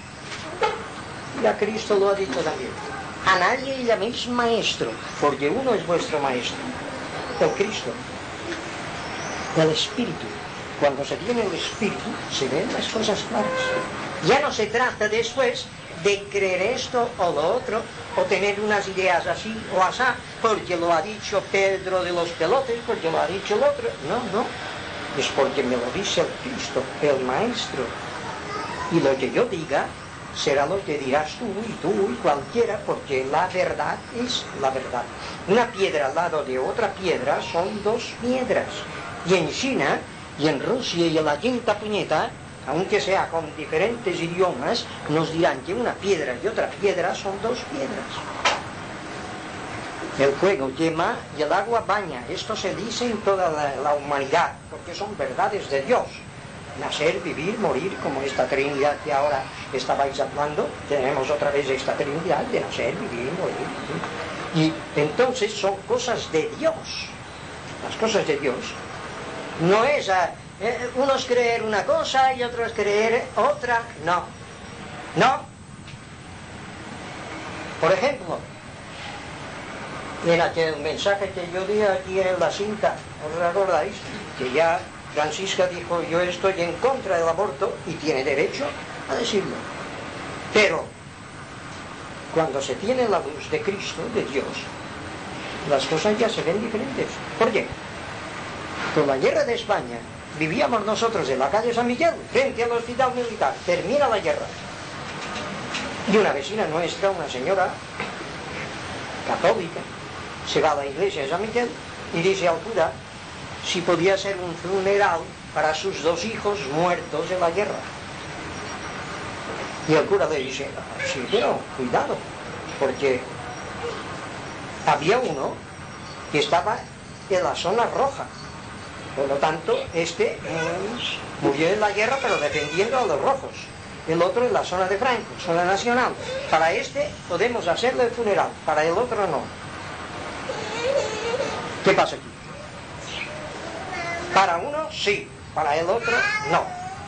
Ya Cristo lo ha dicho también. A nadie llaméis maestro, porque uno es vuestro maestro, el Cristo, el Espíritu. Cuando se tiene el Espíritu, se ven las cosas claras. Ya no se trata después de creer esto o lo otro, o tener unas ideas así o asá, porque lo ha dicho Pedro de los pelotes, porque lo ha dicho el otro. No, no. Es porque me lo dice el Cristo, el Maestro. Y lo que yo diga será lo que dirás tú y cualquiera, porque la verdad es la verdad. Una piedra al lado de otra piedra son 2 piedras. Y en China, y en Rusia, y en la quinta puñeta, aunque sea con diferentes idiomas, nos dirán que una piedra y otra piedra son 2 piedras. El fuego quema y el agua baña. Esto se dice en toda la humanidad, porque son verdades de Dios. Nacer, vivir, morir, como esta Trinidad que ahora estabais hablando, tenemos otra vez esta Trinidad de nacer, vivir, morir. Y entonces son cosas de Dios. Las cosas de Dios no es unos creer una cosa y otros creer otra, no. No. Por ejemplo, en aquel mensaje que yo di aquí en la cinta, ¿os recordáis? Que ya Francisca dijo: yo estoy en contra del aborto, y tiene derecho a decirlo. Pero cuando se tiene la luz de Cristo, de Dios, las cosas ya se ven diferentes. ¿Por qué? Con la guerra de España vivíamos nosotros en la calle San Miguel, frente al hospital militar. Termina la guerra y una vecina nuestra, una señora católica, se va a la iglesia de San Miguel y dice al cura si podía ser un funeral para sus 2 hijos muertos en la guerra. Y el cura le dice: sí, pero cuidado, porque había uno que estaba en la zona roja. Por lo tanto, murió en la guerra, pero defendiendo a los rojos. El otro en la zona de Franco, zona nacional. Para este podemos hacerle el funeral, para el otro no. ¿Qué pasa aquí? Para uno sí, para el otro no.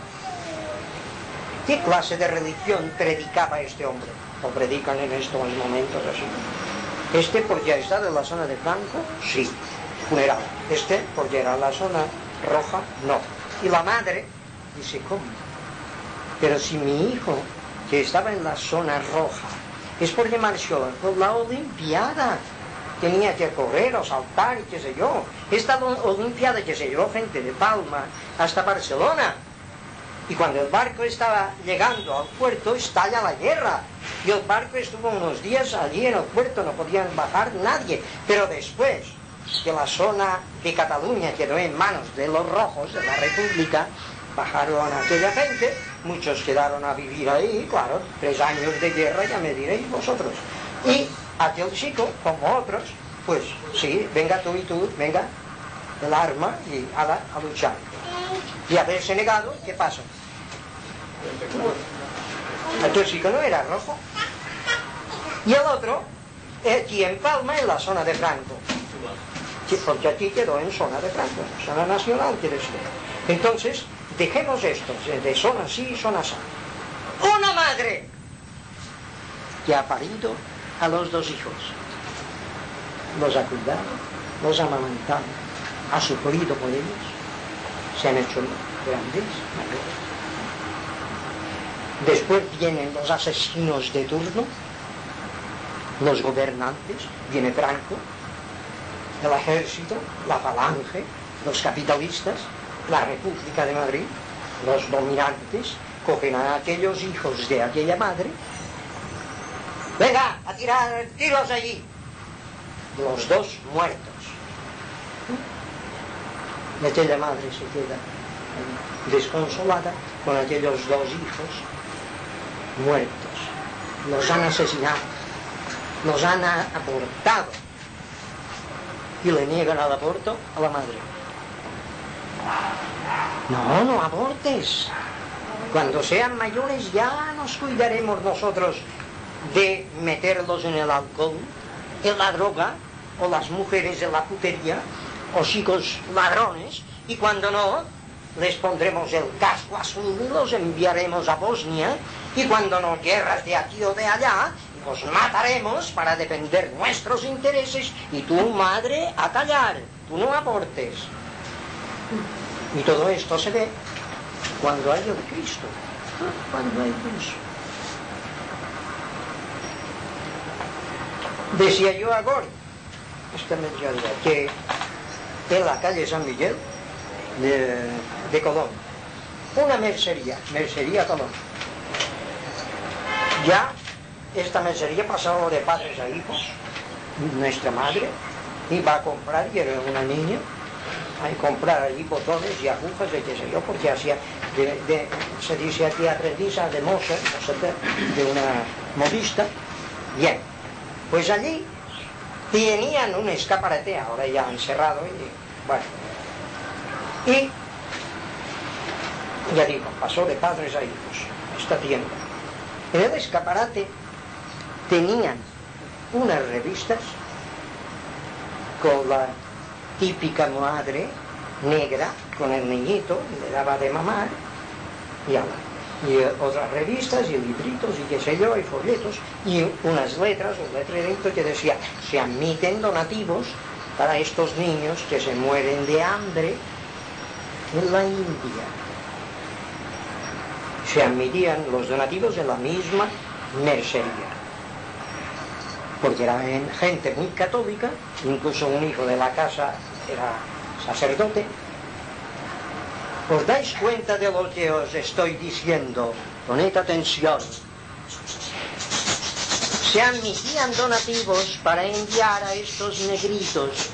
¿Qué clase de religión predicaba este hombre? ¿O predican en estos momentos así? Porque ha estado en la zona de Franco, sí, funeral. Porque era la zona roja, no. Y la madre dice: ¿cómo? Pero si mi hijo, que estaba en la zona roja, es porque marchó por la Olimpiada, tenía que correr o saltar y qué sé yo. Esta Olimpiada que se llevó gente de Palma hasta Barcelona. Y cuando el barco estaba llegando al puerto, estalla la guerra. Y el barco estuvo unos días allí en el puerto, no podían bajar nadie. Pero después que la zona de Cataluña quedó en manos de los rojos, de la República, bajaron a aquella gente, muchos quedaron a vivir ahí, claro, 3 años de guerra, ya me diréis vosotros. Y aquel chico, como otros, pues sí, venga tú y tú, venga el arma y a luchar. Y haberse negado, ¿qué pasa? Aquel chico no era rojo. Y el otro, aquí en Palma, en la zona de Franco. porque aquí quedó en zona de Franco, zona nacional, quiere decir. Entonces, dejemos esto, de zona sí, zona así. Una madre que ha parido a los 2 hijos, los ha cuidado, los ha amamantado, ha sufrido por ellos, se han hecho grandes, mayores. Después vienen los asesinos de turno, los gobernantes, viene Franco, el ejército, la falange, los capitalistas, la República de Madrid, los dominantes, cogen a aquellos hijos de aquella madre, venga, a tirar tiros allí, los 2 muertos. Y aquella madre se queda desconsolada con aquellos 2 hijos muertos. Los han asesinado, los han abortado y le niegan el aborto a la madre. No, no abortes. Cuando sean mayores ya nos cuidaremos nosotros de meterlos en el alcohol, en la droga, o las mujeres en la putería, o chicos ladrones, y cuando no, les pondremos el casco azul y los enviaremos a Bosnia, y cuando no, guerras de aquí o de allá, los mataremos para defender nuestros intereses, y tú, madre, a callar, tú no abortes. Y todo esto se ve cuando hay el Cristo, cuando hay Dios. Decía yo ahora, esta mediodía, que en la calle San Miguel de Colón, una mercería Colón. Ya esta mercería pasó de padres a hijos. Nuestra madre iba a comprar, y era una niña, a comprar allí botones y agujas de qué sé yo, porque hacía, se dice aquí aprendiza de moza, de una modista. Bien, pues allí tenían un escaparate, ahora ya han cerrado, y bueno, y ya digo, pasó de padres a hijos esta tienda. En el escaparate tenían unas revistas con la típica madre negra con el niñito, le daba de mamar, y otras revistas y libritos y qué sé yo, y folletos, y unas letras, un letrerito que decía: se admiten donativos para estos niños que se mueren de hambre en la India. Se admitían los donativos en la misma mercería, porque era gente muy católica, incluso un hijo de la casa era sacerdote. ¿Os dais cuenta de lo que os estoy diciendo? Poned atención. Se admitían donativos para enviar a estos negritos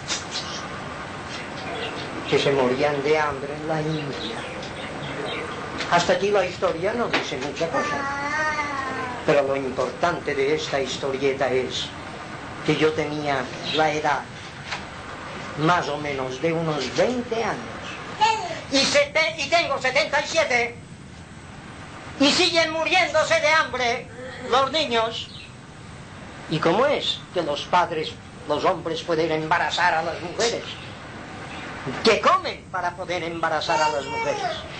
que se morían de hambre en la India. Hasta aquí la historia no dice mucha cosa, pero lo importante de esta historieta es que yo tenía la edad más o menos de unos 20 años y tengo 77 y siguen muriéndose de hambre los niños. ¿Y cómo es que los padres, los hombres, pueden embarazar a las mujeres? ¿Qué comen para poder embarazar a las mujeres?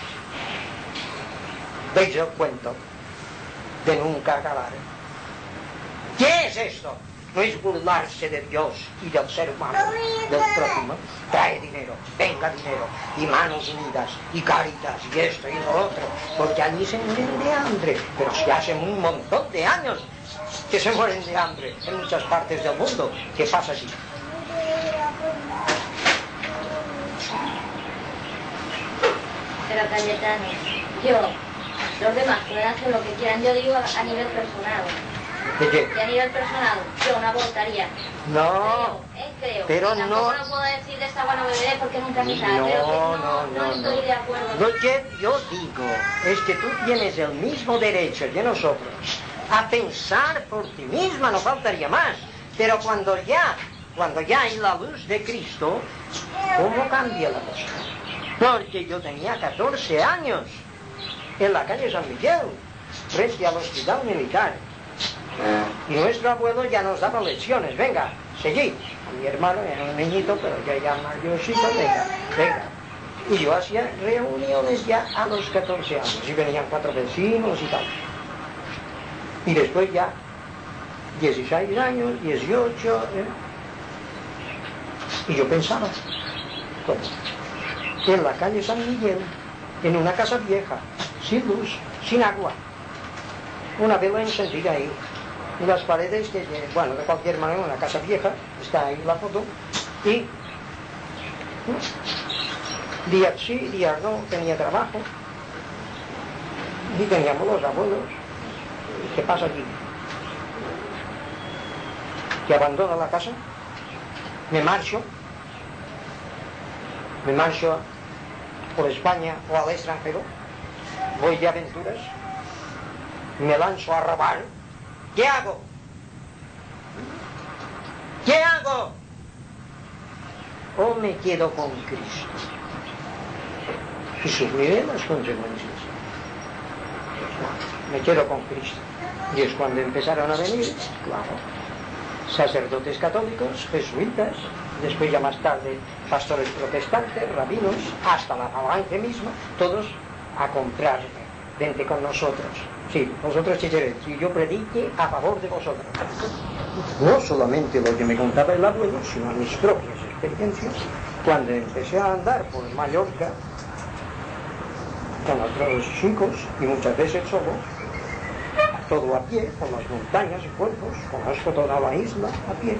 ¿Veis el cuento de nunca acabar? ¿Qué es esto? No es burlarse de Dios y del ser humano, del prójimo. Trae dinero, venga dinero, y manos unidas, y Cáritas, y esto y lo otro, porque allí se mueren de hambre. Pero si hace un montón de años que se mueren de hambre en muchas partes del mundo. ¿Qué pasa así? Pero Cayetano, los demás pueden hacer lo que quieran, yo digo a nivel personal. ¿De qué? Y a nivel personal, yo no abortaría. No, creo. pero y tampoco no... no puedo decir de esta agua no beberé porque nunca se sabe. No estoy de acuerdo. Lo que yo digo es que tú tienes el mismo derecho que nosotros a pensar por ti misma, no faltaría más. Pero cuando ya hay la luz de Cristo, ¿cómo cambia la cosa? Porque yo tenía 14 años en la calle San Miguel, frente al hospital militar. Y nuestro abuelo ya nos daba lecciones. Venga, seguí. A mi hermano era un niñito, pero ya mayorcito, venga. Y yo hacía reuniones ya a los 14 años, y venían 4 vecinos y tal. Y después ya, 16 años, 18, y yo pensaba, en la calle San Miguel, en una casa vieja, sin luz, sin agua, una vela encendida ahí, y las paredes que, bueno, de cualquier manera, una casa vieja, está ahí la foto, y día sí, día no, tenía trabajo, y teníamos los abuelos. ¿Qué pasa aquí? Que abandono la casa, me marcho por España o al extranjero, voy de aventuras, me lanzo a robar. ¿Qué hago? O me quedo con Cristo y sufriré las consecuencias. Me quedo con Cristo. Y es cuando empezaron a venir, claro, sacerdotes católicos, jesuitas, después ya más tarde pastores protestantes, rabinos, hasta la falange misma, todos a comprarme. Vente con nosotros. Sí, vosotros qué queréis, y yo predique a favor de vosotros. No solamente lo que me contaba el abuelo, sino mis propias experiencias, cuando empecé a andar por Mallorca con otros chicos, y muchas veces solo, todo a pie, por las montañas y pueblos, conozco toda la isla a pie.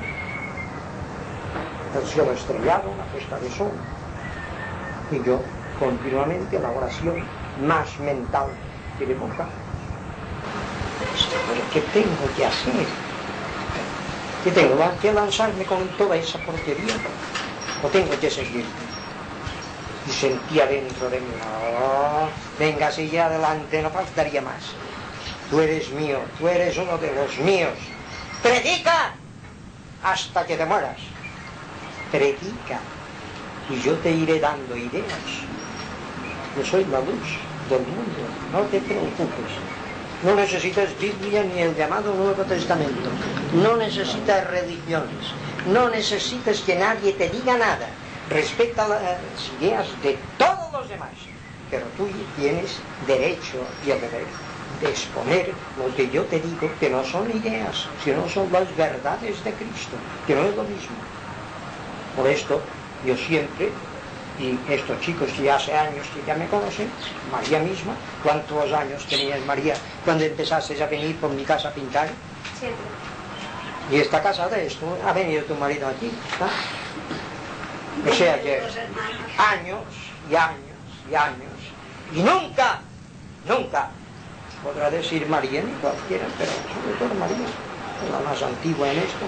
El cielo estrellado, la puesta de sol. Y yo, continuamente, la oración más mental que de boca. ¿Pero qué tengo que hacer? ¿Qué tengo que lanzarme con toda esa porquería? ¿O tengo que seguir? Y sentía dentro de mí, oh, venga, sigue adelante, no faltaría más. Tú eres mío, tú eres uno de los míos. ¡Predica! Hasta que te mueras. Predica. Y yo te iré dando ideas. Yo soy la luz del mundo, no te preocupes. No necesitas Biblia ni el llamado Nuevo Testamento. No necesitas religiones. No necesitas que nadie te diga nada. Respeta las ideas de todos los demás. Pero tú tienes derecho y el deber de exponer lo que yo te digo, que no son ideas, sino son las verdades de Cristo, que no es lo mismo. Por esto, yo siempre, y estos chicos que hace años que ya me conocen, María misma, ¿cuántos años tenías, María, cuando empezaste a venir por mi casa a pintar? 7. ¿Y está casada? ¿Ha venido tu marido aquí? ¿Ah? O sea que años y años y años, y nunca podrá decir María ni cualquiera, pero sobre todo María, la más antigua en esto,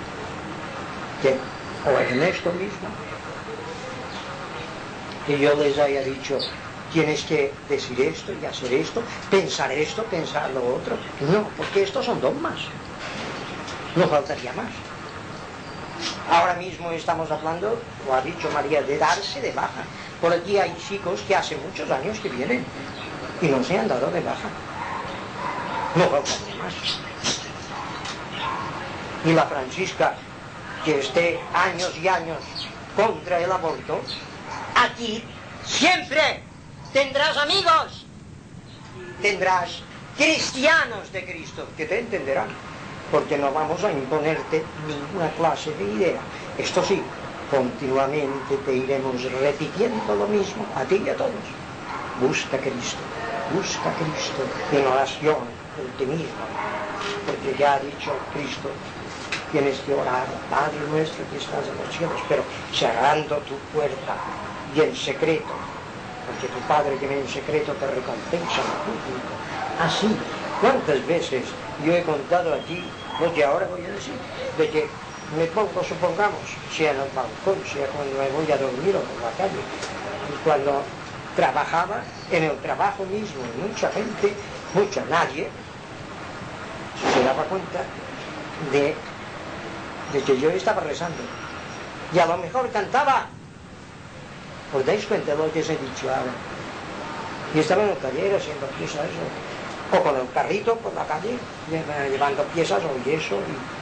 o en esto mismo, que yo les haya dicho, tienes que decir esto y hacer esto, pensar lo otro. No, porque estos son dogmas, no faltaría más. Ahora mismo estamos hablando, lo ha dicho María, de darse de baja. Por aquí hay chicos que hace muchos años que vienen y no se han dado de baja. No faltaría más. Y la Francisca, que esté años y años contra el aborto, aquí siempre tendrás amigos, tendrás cristianos de Cristo que te entenderán, porque no vamos a imponerte ninguna clase de idea. Esto sí, continuamente te iremos repitiendo lo mismo a ti y a todos. Busca a Cristo en oración, en ti mismo, porque ya ha dicho Cristo, tienes que orar, Padre nuestro que estás en los cielos, pero cerrando tu puerta y en secreto, porque tu Padre que ve en secreto te recompensa en público. Así, ¿cuántas veces yo he contado aquí lo que ahora voy a decir? De que me pongo, supongamos, sea en el balcón, sea cuando me voy a dormir o por la calle, y cuando trabajaba, en el trabajo mismo, mucha gente, nadie se daba cuenta de que yo estaba rezando. Y a lo mejor cantaba. ¿Os dais cuenta de lo que os he dicho ahora? Y estaba en el taller haciendo piezas, o con el carrito por la calle, llevando piezas o yeso,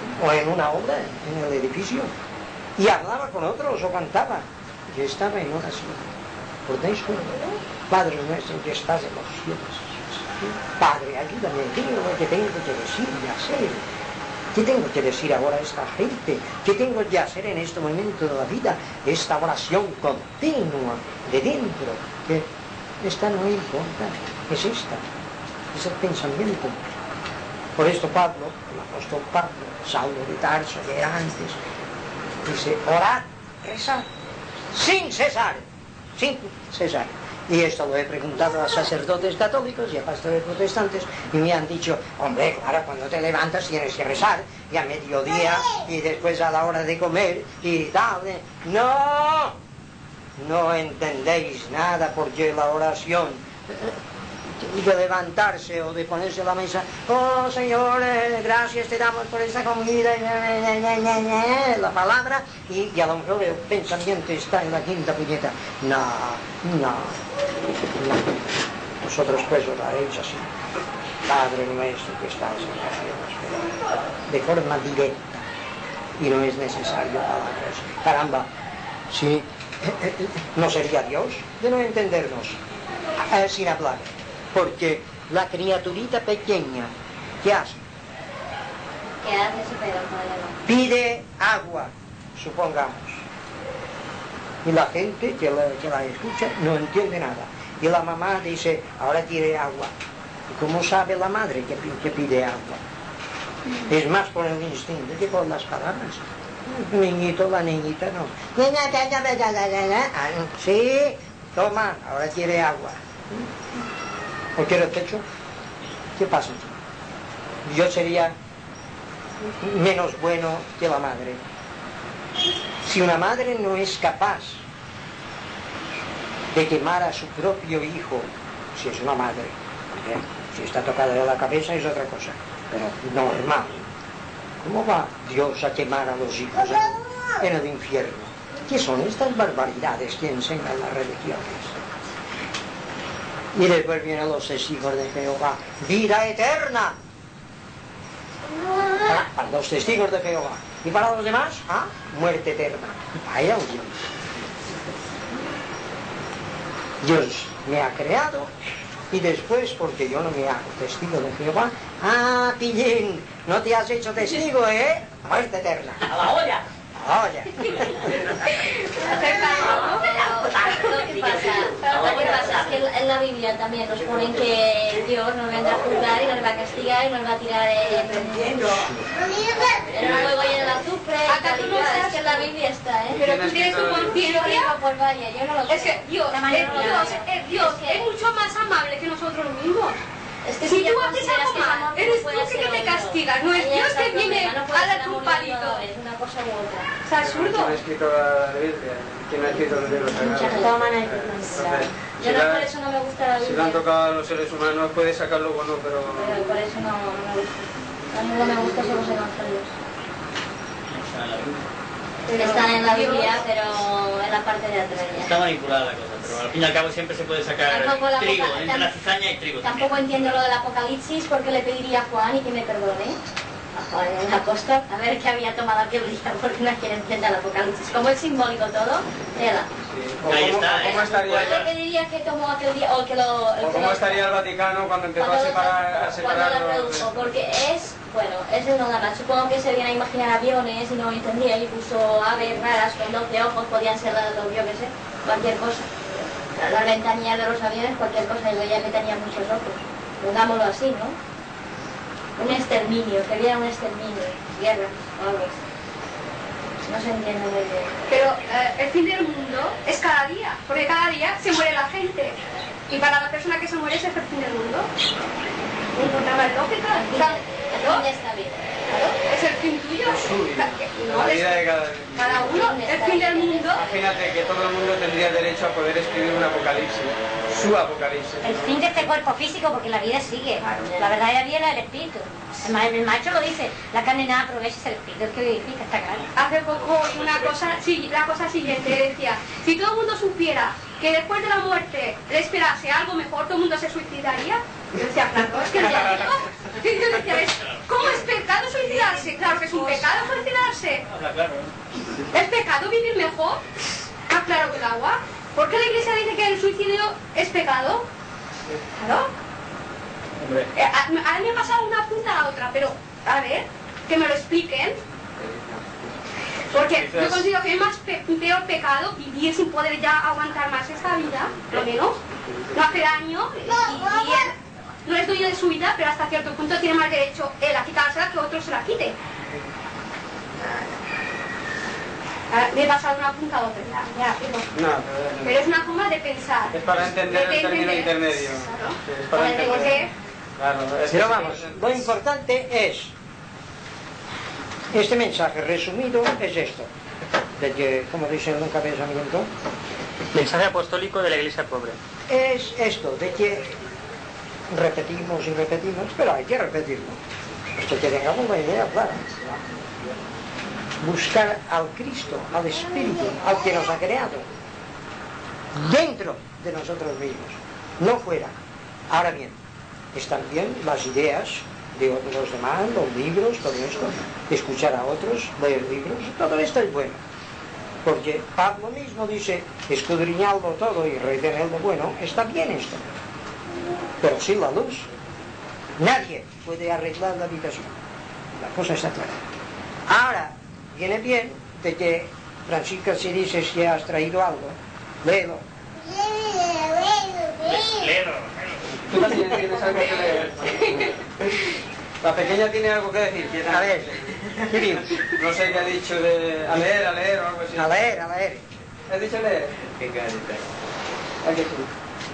o en una obra, en el edificio, y hablaba con otros o cantaba. Yo estaba en oración. Por dentro, Padre nuestro que estás en los cielos. Padre, ayúdame, dime lo que tengo que decir y hacer. ¿Qué tengo que decir ahora a esta gente? ¿Qué tengo que hacer en este momento de la vida? Esta oración continua de dentro, que esta no importa, es esta, es el pensamiento. Por esto Pablo, el apóstol Pablo, Saulo de Tarso, que era antes, dice, orad, rezad, sin cesar, sin cesar. Y esto lo he preguntado a sacerdotes católicos y a pastores protestantes y me han dicho, hombre, claro, cuando te levantas tienes que rezar, y a mediodía y después a la hora de comer y tal. No, no entendéis nada, porque la oración de levantarse o de ponerse a la mesa, oh Señor, gracias te damos por esta comida, la palabra, y a lo mejor el pensamiento está en la quinta puñeta. No. Vosotros pues os haréis así. Padre nuestro que estás en los cielos, de forma directa, y no es necesario palabras. Caramba, sí, no sería Dios de no entendernos sin hablar. Porque la criaturita pequeña, ¿qué hace? ¿Qué hace su pedo? Pide agua, supongamos. Y la gente que la escucha no entiende nada. Y la mamá dice, ahora quiere agua. ¿Y cómo sabe la madre que pide agua? Es más por el instinto que por las palabras. El niñito, la niñita no. Sí, toma, ahora quiere agua. ¿O quiere el pecho? ¿Qué pasa? Yo sería menos bueno que la madre. Si una madre no es capaz de quemar a su propio hijo, si es una madre, si está tocada de la cabeza es otra cosa, pero normal, ¿cómo va Dios a quemar a los hijos en el infierno? ¿Qué son estas barbaridades que enseñan las religiones? Y después vienen los testigos de Jehová, vida eterna para los testigos de Jehová, y para los demás, muerte eterna. Vaya Dios. Dios me ha creado, y después, porque yo no me hago testigo de Jehová, pillín, no te has hecho testigo, muerte eterna. A la olla. Oye. Lo que pasa es que en la Biblia también nos ponen que Dios nos vendrá a juzgar y nos va a castigar y nos va a tirar el fuego y el azufre. Es que en la Biblia está, Pero tú tienes tu conciencia. Pues vaya, yo no lo sé. Es que Dios es mucho más amable que nosotros mismos. Es que si tú haces algo mal, eres tú que te castigas, no es Dios que viene a darte un palito. Es una cosa u otra. Es absurdo. ¿Quién ha escrito la Biblia? ¿Quién ha escrito los libros sagrados? Yo no, por eso no me gusta la Biblia. Si lo han tocado a los seres humanos, puede sacar luego no, pero por eso no me gusta. A mí no me gustan son los evangelios. Están en la Biblia, pero en la parte de atrás. Está manipulada la cosa, pero al fin y al cabo siempre se puede sacar trigo, entre la cizaña y trigo. Tampoco entiendo lo del Apocalipsis, porque le pediría a Juan y que me perdone. A Juan el apóstol, a ver qué había tomado aquel día, porque no quiere entender el Apocalipsis. Como es simbólico todo, tela. Ahí está, ¿cómo estaría? Yo le pediría que tomó aquel día, o que lo... ¿Cómo estaría el Vaticano cuando empezó a separar? Cuando la tradujo, porque es... Bueno, es de una gana. Supongo que se viene a imaginar aviones y no entendía y puso aves raras con 12 ojos, podían ser yo qué sé, cualquier cosa. Las ventanillas de los aviones, cualquier cosa, y veía que tenía muchos ojos. Pongámoslo así, ¿no? Un exterminio, que viera un exterminio, guerra o algo así. No se entiende muy bien. Pero el fin del mundo es cada día, porque cada día se muere la gente. Y para la persona que se muere ese es el fin del mundo. No encontraba lógica. ¿No? Esta vida. Claro, es el fin tuyo. La vida de cada uno, el fin del mundo. Imagínate que todo el mundo tendría derecho a poder escribir un apocalipsis, su apocalipsis. El fin de este cuerpo físico, porque la vida sigue. La verdadera vida es el espíritu. El macho lo dice, la carne nada aprovecha, es el espíritu el que vivifica, está claro. Hace poco la cosa siguiente decía, si todo el mundo supiera que después de la muerte le esperase algo mejor, todo el mundo se suicidaría. Yo decía, claro, es que ya digo. Yo decía, es ¿Cómo es pecado suicidarse? Claro que es un pecado suicidarse. Claro. ¿Es pecado vivir mejor? Más claro que el agua. ¿Por qué la Iglesia dice que el suicidio es pecado? Claro. A mí me ha pasado una punta a la otra, pero a ver, que me lo expliquen. Porque yo considero que es más peor pecado vivir sin poder ya aguantar más esta vida, lo menos. No hace daño y él no es dueño de su vida, pero hasta cierto punto tiene más derecho él a quitársela que otro se la quite. Me he pasado de una punta a otra, ya, pero es una forma de pensar. Es para entender el término intermedio. Claro. Sí, es para entender. Claro, pero vamos, lo importante es, este mensaje resumido es esto, de que, como dice un encabezamiento, Mensaje apostólico de la Iglesia pobre. es esto, de que repetimos y repetimos, pero hay que repetirlo, hasta que tengamos una idea clara. Buscar al Cristo, al Espíritu, al que nos ha creado, dentro de nosotros mismos, no fuera. Ahora bien, están bien las ideas de los demás, los libros, todo esto, escuchar a otros, leer libros, todo esto es bueno. Porque Pablo mismo dice, escudriñadlo todo y retener lo bueno, está bien esto. Pero sin la luz, nadie puede arreglar la habitación. La cosa está clara. Ahora, viene bien de que, Francisca, si dices que has traído algo, léelo. Léelo. Tú también tienes algo que leer. La pequeña tiene algo que decir. A ver, ¿qué dices? No sé qué ha dicho de... A leer o algo así. A leer, a leer. ¿Has dicho leer? Aquí sí.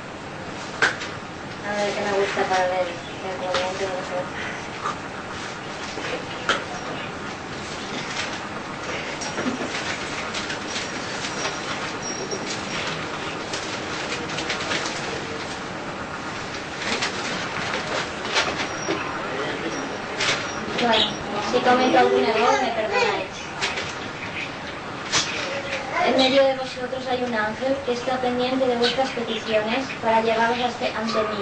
A ver, ¿qué me gusta para leer? El movimiento de nosotros. Bueno, si cometo algún error, me perdonáis. En medio de vosotros hay un ángel que está pendiente de vuestras peticiones para llevarlas ante mí,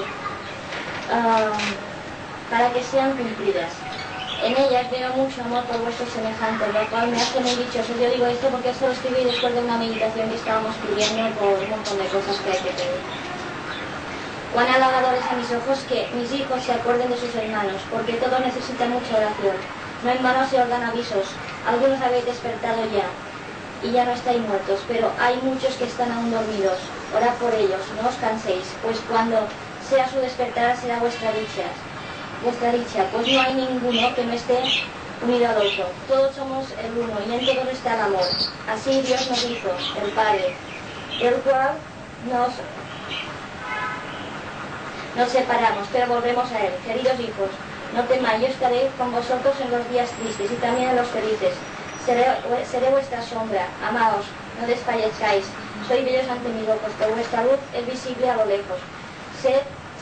para que sean cumplidas. En ellas veo mucho amor por vuestros semejantes, lo cual me hace muy dichoso. Yo digo esto porque esto lo escribí después de una meditación que estábamos pidiendo por un montón de cosas que hay que pedir. Cuán halagador es a mis ojos que mis hijos se acuerden de sus hermanos, porque todo necesita mucha oración. No en vano se ordan avisos. Algunos habéis despertado ya, y ya no estáis muertos, pero hay muchos que están aún dormidos. Orad por ellos, no os canséis, pues cuando sea su despertar será vuestra dicha, pues no hay ninguno que no esté unido al otro. Todos somos el uno, y en todos está el amor. Así Dios nos hizo, el Padre, el cual nos separamos, pero volvemos a Él. Queridos hijos, no temáis, yo estaré con vosotros en los días tristes y también en los felices. Seré vuestra sombra, amaos, no desfallezcáis. Soy bellos ante mis ojos, pero vuestra luz es visible a lo lejos. Sed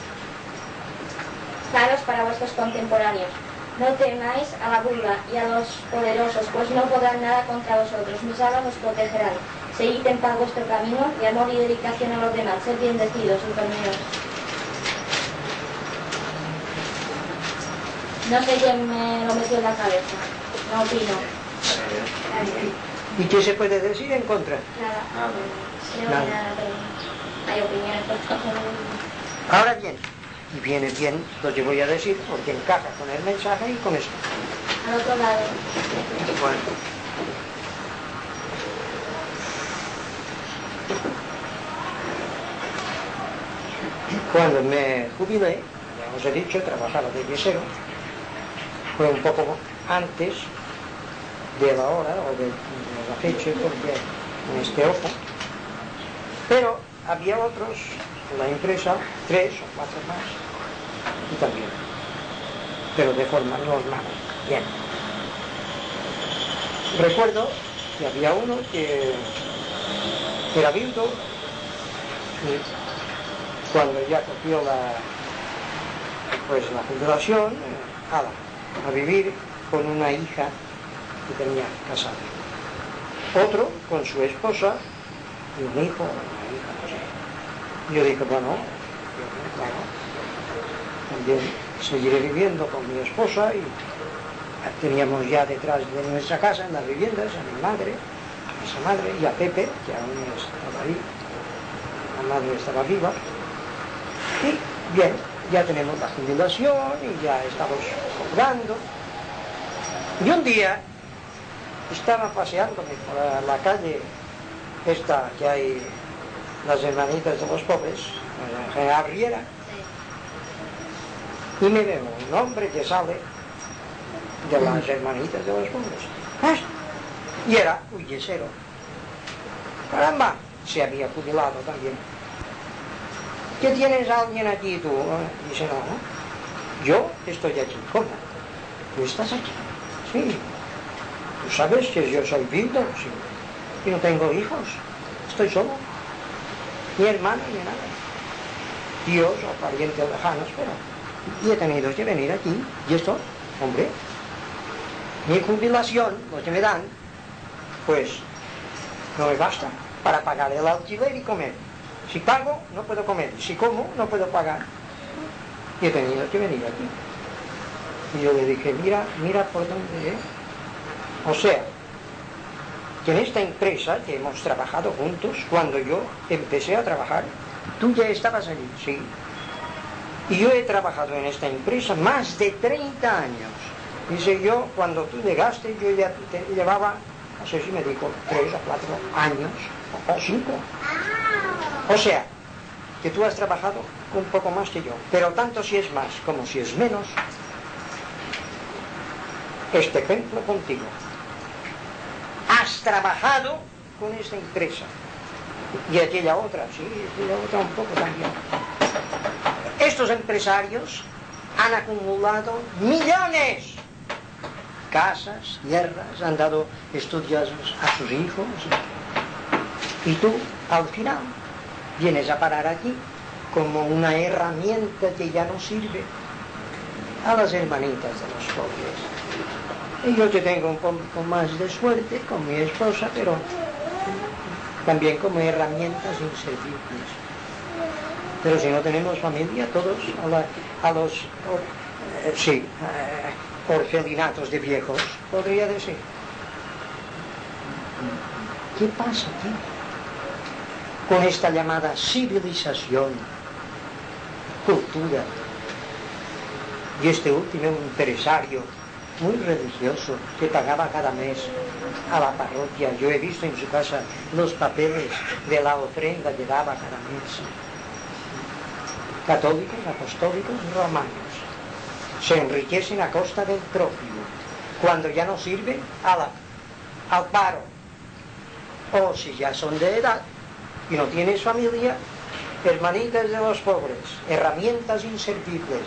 claros para vuestros contemporáneos. No temáis a la burla y a los poderosos, pues no podrán nada contra vosotros. Mis alas os protegerán. Seguid en paz vuestro camino y amor y dedicación a los demás. Sed bendecidos, hijos míos. No sé quién me lo metió en la cabeza. No opino. ¿Y qué se puede decir en contra? Nada. Hay opiniones. Ahora bien, y viene bien lo que voy a decir, porque encaja con el mensaje y con esto. Al otro lado. Bueno. Cuando me jubilé, ya os he dicho, trabajaba de yesero, fue un poco antes de la hora o de la fecha, porque en este ojo, pero había otros en la empresa, 3 o 4 más, y también, pero de forma normal, bien. Recuerdo que había uno que era viudo y cuando ya cogió la jubilación, a vivir con una hija que tenía casada. Otro con su esposa y un hijo, una hija, no sé. Yo dije, bueno, claro, también seguiré viviendo con mi esposa y teníamos ya detrás de nuestra casa, en las viviendas, a mi madre, a esa madre y a Pepe, que aún estaba ahí, la madre estaba viva. Y bien, ya tenemos la jubilación y ya estamos cobrando. Y un día estaba paseándome por la calle esta que hay, las hermanitas de los pobres, en General Riera, y me veo un hombre que sale de las hermanitas de los pobres. Y era un yesero. Caramba, se había jubilado también. ¿Qué tienes a alguien aquí tú? Dice, no, yo estoy aquí. ¿Cómo? ¿Tú estás aquí? Sí. ¿Tú sabes que yo soy viudo? Sí. Y no tengo hijos. Estoy solo. Ni hermano ni nada. Tíos o parientes lejanos, pero... Y he tenido que venir aquí. Y esto, hombre, mi jubilación, lo que me dan, pues no me basta para pagar el alquiler y comer. Si pago, no puedo comer. Si como, no puedo pagar. Y he tenido que venir aquí. Y yo le dije, mira por dónde es. O sea, que en esta empresa que hemos trabajado juntos, cuando yo empecé a trabajar, tú ya estabas allí, sí. Y yo he trabajado en esta empresa más de 30 años. Dice yo, cuando tú llegaste, yo ya te llevaba, no sé si me dijo, 3 o 4 años, o 5. O sea, que tú has trabajado un poco más que yo. Pero tanto si es más como si es menos, este ejemplo contigo. Has trabajado con esta empresa. Y aquella otra, sí, aquella otra un poco también. Estos empresarios han acumulado millones. Casas, tierras, han dado estudios a sus hijos. Y tú, al final, vienes a parar aquí como una herramienta que ya no sirve a las hermanitas de los pobres. Y yo te tengo un poco más de suerte con mi esposa, pero también como herramientas inservibles. Pero si no tenemos familia, todos a los orfelinatos de viejos, podría decir. ¿Qué pasa aquí con esta llamada civilización, cultura? Y este último empresario muy religioso que pagaba cada mes a la parroquia. Yo he visto en su casa los papeles de la ofrenda que daba cada mes. Católicos, apostólicos, romanos. Se enriquecen a costa del prójimo. Cuando ya no sirven, al paro. O si ya son de edad y no tienes familia, hermanitas de los pobres, herramientas inservibles.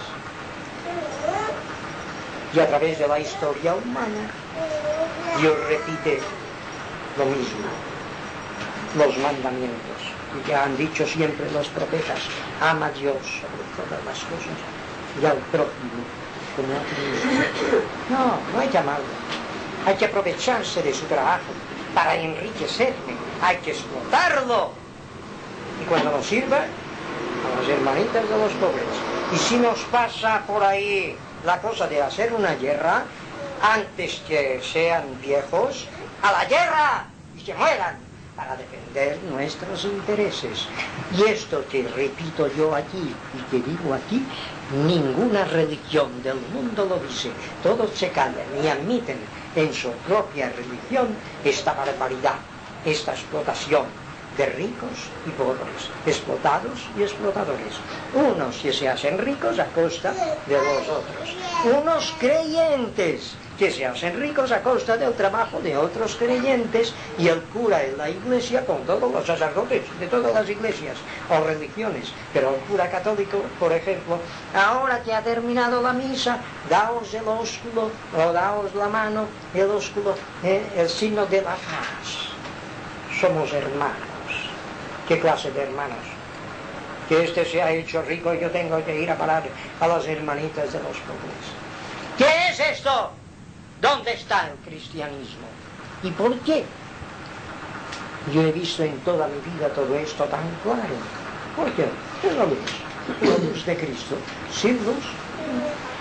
Y a través de la historia humana, Dios repite lo mismo, los mandamientos, que han dicho siempre los profetas: ama a Dios sobre todas las cosas y al prójimo como a ti mismo. No hay que amarlo, hay que aprovecharse de su trabajo para enriquecerme, hay que explotarlo. Y cuando nos sirva, a las hermanitas de los pobres. Y si nos pasa por ahí la cosa de hacer una guerra, antes que sean viejos, ¡a la guerra! Y que mueran para defender nuestros intereses. Y esto que repito yo aquí y que digo aquí, ninguna religión del mundo lo dice. Todos se callan y admiten en su propia religión esta barbaridad, esta explotación de ricos y pobres, explotados y explotadores. Unos que se hacen ricos a costa de los otros. Unos creyentes que se hacen ricos a costa del trabajo de otros creyentes, y el cura en la iglesia, con todos los sacerdotes de todas las iglesias o religiones, pero el cura católico, por ejemplo, ahora que ha terminado la misa, daos el ósculo, o daos la mano, el ósculo, el signo de la paz. Somos hermanos. ¿Qué clase de hermanos? Que este se ha hecho rico y yo tengo que ir a parar a las hermanitas de los pobres. ¿Qué es esto? ¿Dónde está el cristianismo? ¿Y por qué? Yo he visto en toda mi vida todo esto tan claro. ¿Por qué? Es la luz de Cristo. Sin luz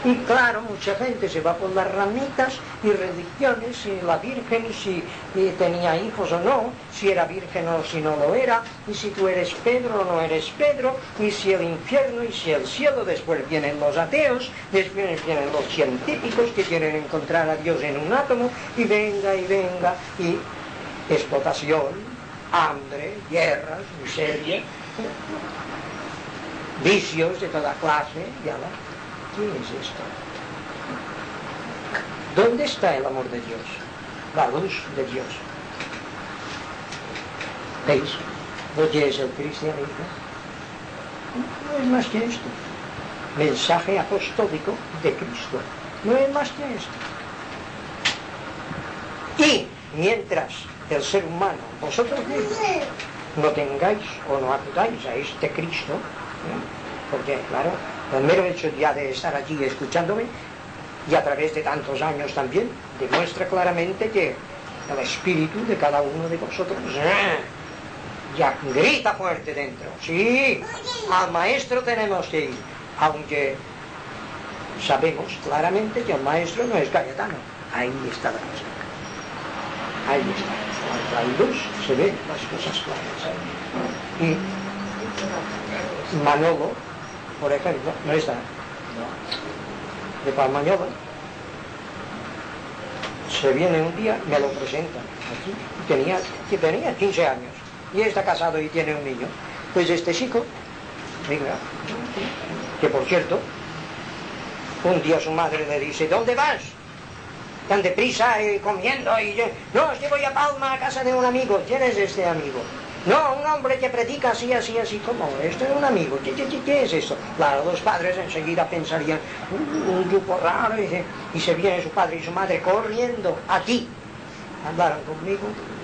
Y claro, mucha gente se va por las ramitas y religiones, si la Virgen, si tenía hijos o no, si era virgen o si no lo era, y si tú eres Pedro o no eres Pedro, y si el infierno y si el cielo. Después vienen los ateos, después vienen los científicos que quieren encontrar a Dios en un átomo, y venga, y explotación, hambre, guerras, miseria, vicios de toda clase, ya va. ¿Qué es esto? ¿Dónde está el amor de Dios? La luz de Dios. ¿Veis? ¿Lo que es el cristianismo? No es más que esto. Mensaje apostólico de Cristo. No es más que esto. Y mientras el ser humano, vosotros mismos, no tengáis o no acudáis a este Cristo, porque claro, el mero hecho ya de estar aquí escuchándome, y a través de tantos años también, demuestra claramente que el espíritu de cada uno de vosotros ya grita fuerte dentro. Sí, al maestro tenemos que ir, aunque sabemos claramente que el maestro no es Cayetano. Ahí está la cosa. Ahí está. Cuando hay luz se ven las cosas claras. Y Manolo, por ejemplo, no está, de Palmañola, se viene un día, me lo presenta aquí, y tenía 15 años, y está casado y tiene un niño. Pues este chico, venga, que por cierto, un día su madre le dice: ¿dónde vas? Tan deprisa y comiendo, y yo, no, es que voy a Palma, a casa de un amigo. ¿Quién es este amigo? No, un hombre que predica así, como, esto es un amigo. ¿Qué es esto? Claro, los padres enseguida pensarían, un grupo raro, y se viene su padre y su madre corriendo aquí. Hablaron conmigo.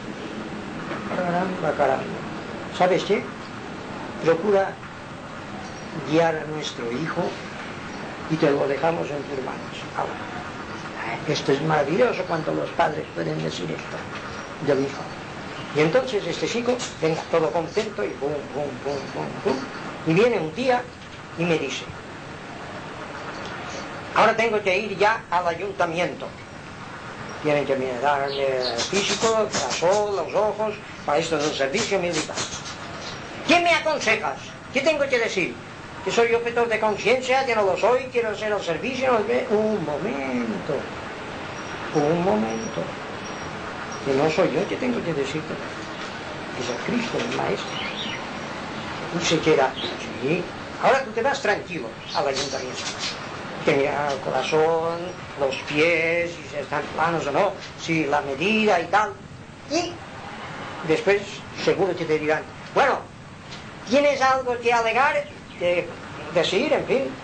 Caramba. ¿Sabes qué? Procura guiar a nuestro hijo y te lo dejamos en tus manos. Ahora, esto es maravilloso cuando los padres pueden decir esto del hijo. Y entonces este chico, venga, todo contento, y pum. Y viene un día y me dice: ahora tengo que ir ya al ayuntamiento. Tienen que darle el físico, el corazón, los ojos, para esto del servicio militar. ¿Qué me aconsejas? ¿Qué tengo que decir? ¿Que soy objetor de conciencia? ¿Que no lo soy? ¿Quiero hacer el servicio? Un momento. Que no soy yo, que tengo que decirte. Es el Cristo, el Maestro. Y se queda, sí, ahora tú te vas tranquilo al ayuntamiento. Que mira el corazón, los pies, si están planos o no, si la medida y tal. Y después seguro que te dirán: bueno, ¿tienes algo que alegar, que decir, en fin?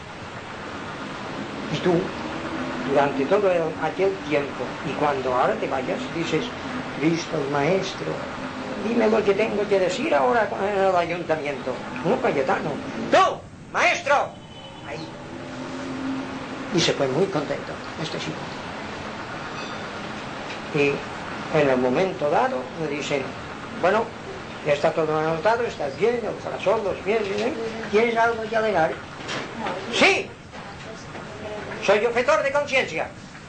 Y tú, durante todo aquel tiempo, y cuando ahora te vayas, dices: Cristo el Maestro, dime lo que tengo que decir ahora en el ayuntamiento. No, Cayetano. ¡Tú, maestro! Ahí. Y se fue muy contento este chico. Y en el momento dado me dicen: bueno, ya está todo anotado, estás bien, el corazón, los pies, ¿eh? ¿Tienes algo que alegar? ¡Sí! Soy objetor de conciencia.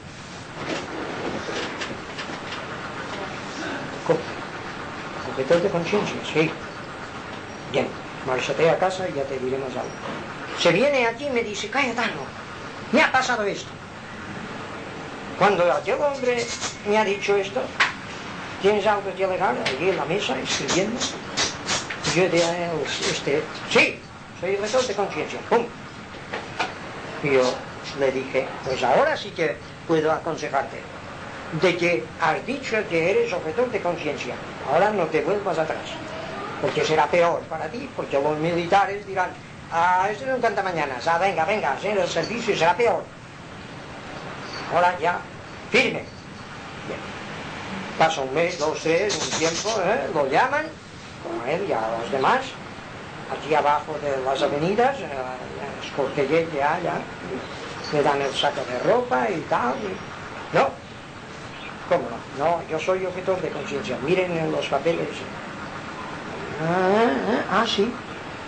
Objetor de conciencia, sí. Bien, márchate a casa y ya te diremos algo. Se viene aquí y me dice: Cayetano, me ha pasado esto. Cuando aquel hombre me ha dicho esto: ¿tienes algo que alegar? Allí en la mesa, escribiendo. Yo de sí, soy objetor de conciencia. ¡Pum! Y yo le dije: pues ahora sí que puedo aconsejarte. De que has dicho que eres objetor de conciencia, ahora no te vuelvas atrás, porque será peor para ti, porque los militares dirán: esto es un cantamañanas, venga, hacer el servicio y será peor. Ahora ya, firme. Bien. Pasa un mes, 2, 3, un tiempo, lo llaman, como él y a los demás, aquí abajo de las avenidas, escortellé ya, le dan el saco de ropa y tal, y... no. ¿Cómo no? No, yo soy objetor de conciencia. Miren en los papeles. Sí.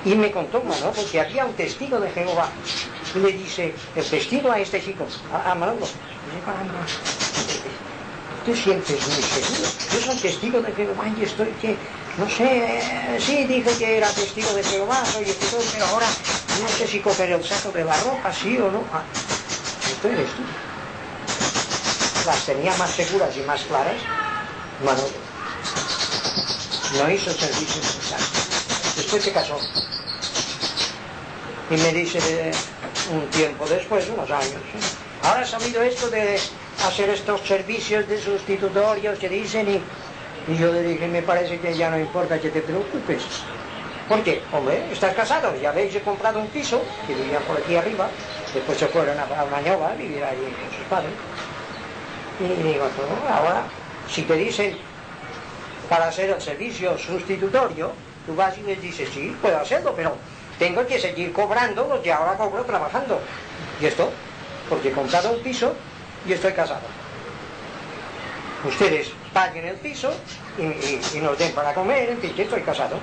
Y me contó, ¿no? Porque había un testigo de Jehová. Y le dice, el testigo a este chico, a Manolo, dice, caramba, tú sientes muy seguro. Yo soy testigo de Jehová y estoy que, no sé, sí, dije que era testigo de Jehová, soy testigo, pero ahora no sé si coger el saco de la ropa, sí o no. Ah, esto eres tú. Las tenía más seguras y más claras, Manolo. No hizo servicio necesario. Después se casó. Y me dice un tiempo después, unos años, ahora ha salido esto de hacer estos servicios de sustitutorios que dicen y yo le dije, me parece que ya no importa que te preocupes. ¿Por qué? Hombre, estás casado, ya habéis comprado un piso, que vivían por aquí arriba, después se fueron a Mañola a vivir ahí con sus padres. Y digo, ahora, si te dicen para hacer el servicio sustitutorio, tú vas y les dices, sí, puedo hacerlo, pero tengo que seguir cobrando lo que ahora cobro trabajando. ¿Y esto? Porque he comprado un piso y estoy casado. Ustedes paguen el piso y nos den para comer, en fin, que estoy casado.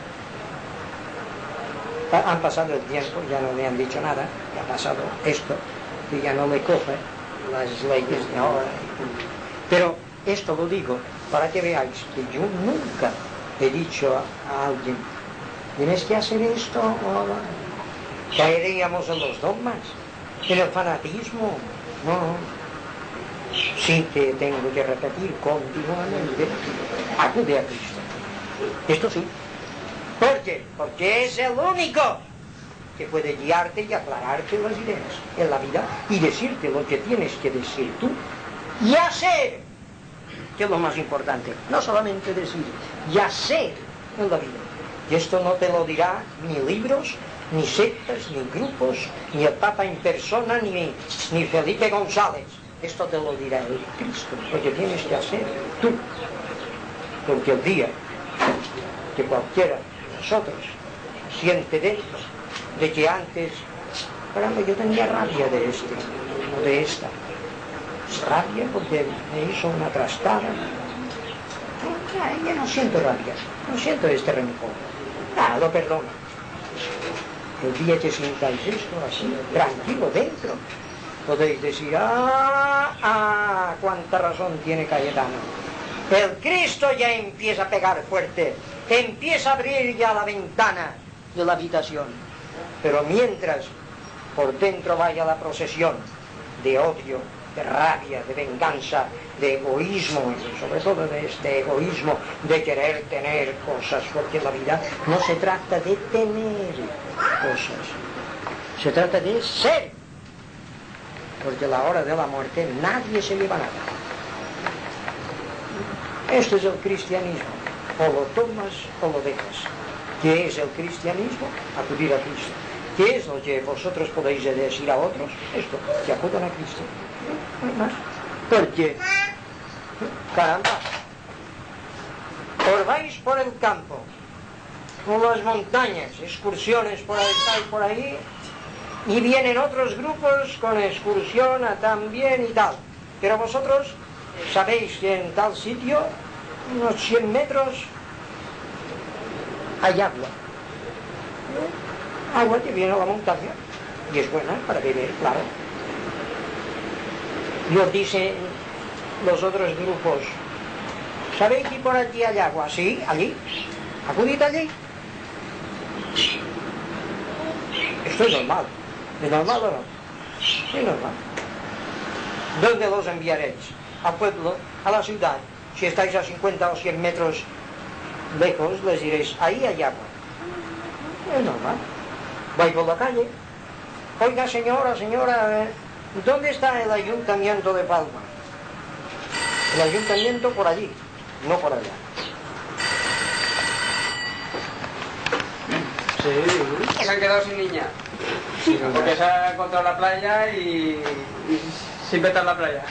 Han pasado el tiempo, ya no me han dicho nada, ha pasado esto, y ya no me coge las leyes de ahora. Pero esto lo digo para que veáis que yo nunca he dicho a alguien, tienes que hacer esto, o caeríamos en los dogmas, en el fanatismo. No, sí que tengo que repetir continuamente, acude a Cristo. Esto sí. ¿Por qué? Porque es el único que puede guiarte y aclararte las ideas en la vida y decirte lo que tienes que decir tú y hacer, que es lo más importante. No solamente decir, y hacer en la vida. Y esto no te lo dirá ni libros, ni sectas, ni grupos, ni el Papa en persona, ni Felipe González. Esto te lo dirá el Cristo, lo que tienes que hacer tú. Porque el día que cualquiera de nosotros siente dentro de que antes, caramba, yo tenía rabia de este, no de esta. Rabia porque me hizo una trastada. Ya no siento rabia, no siento este rencor. Lo perdono. El día que sintáis esto así, tranquilo dentro, podéis decir, cuánta razón tiene Cayetano. El Cristo ya empieza a pegar fuerte, empieza a abrir ya la ventana de la habitación. Pero mientras por dentro vaya la procesión de odio, de rabia, de venganza, de egoísmo, sobre todo de este egoísmo de querer tener cosas, porque la vida no se trata de tener cosas, se trata de ser, porque a la hora de la muerte nadie se lleva nada. Esto es el cristianismo, o lo tomas o lo dejas. ¿Qué es el cristianismo? Acudir a Cristo. ¿Qué es lo que vosotros podéis decir a otros? Esto, que acudan a Cristo. No hay más. Porque, caramba, os vais por el campo, por las montañas, excursiones por ahí y por ahí, y vienen otros grupos con excursión a también y tal. Pero vosotros sabéis que en tal sitio, unos 100 metros, hay agua. Agua que viene a la montaña y es buena para beber, claro. Y os dicen los otros grupos, ¿sabéis que por aquí hay agua? Sí, allí. Acudid allí. Esto es normal. ¿Es normal o no? Es normal. ¿Dónde los enviaréis? Al pueblo, a la ciudad. Si estáis a 50 o 100 metros lejos, les diréis, ahí hay agua. Es normal. Vais por la calle. Oiga, señora, ¿dónde está el ayuntamiento de Palma? El ayuntamiento por allí, no por allá. Sí, se han quedado sin niña. Sí, porque se ha encontrado la playa y sin vetar la playa.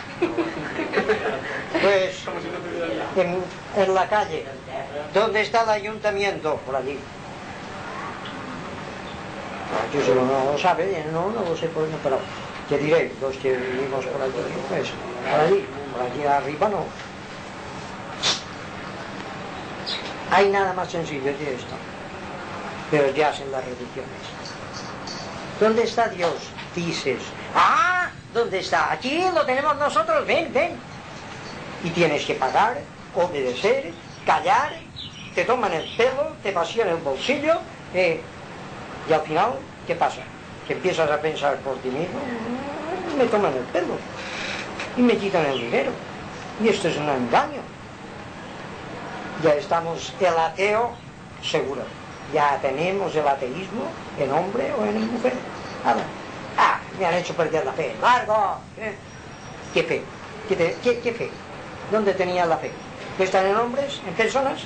Pues en la calle. ¿Dónde está el ayuntamiento? Por allí. Yo si no lo sabe, no lo sé por qué, pero ¿qué diré? Los que vivimos por allí, pues por allí arriba no. Hay nada más sencillo que esto. pero ya hacen las religiones. ¿Dónde está Dios? Dices, ¿dónde está? Aquí lo tenemos nosotros, ven, ven. Y tienes que pagar, obedecer, callar, te toman el pelo, te vacían el bolsillo, y al final, ¿qué pasa? Que empiezas a pensar por ti mismo, me toman el pelo y me quitan el dinero. Y esto es un engaño. Ya estamos el ateo seguro. Ya tenemos el ateísmo en hombre o en mujer. Me han hecho perder la fe. ¡Largo! ¿Qué fe? ¿Qué fe? ¿Dónde tenías la fe? ¿Que están en hombres? ¿En personas?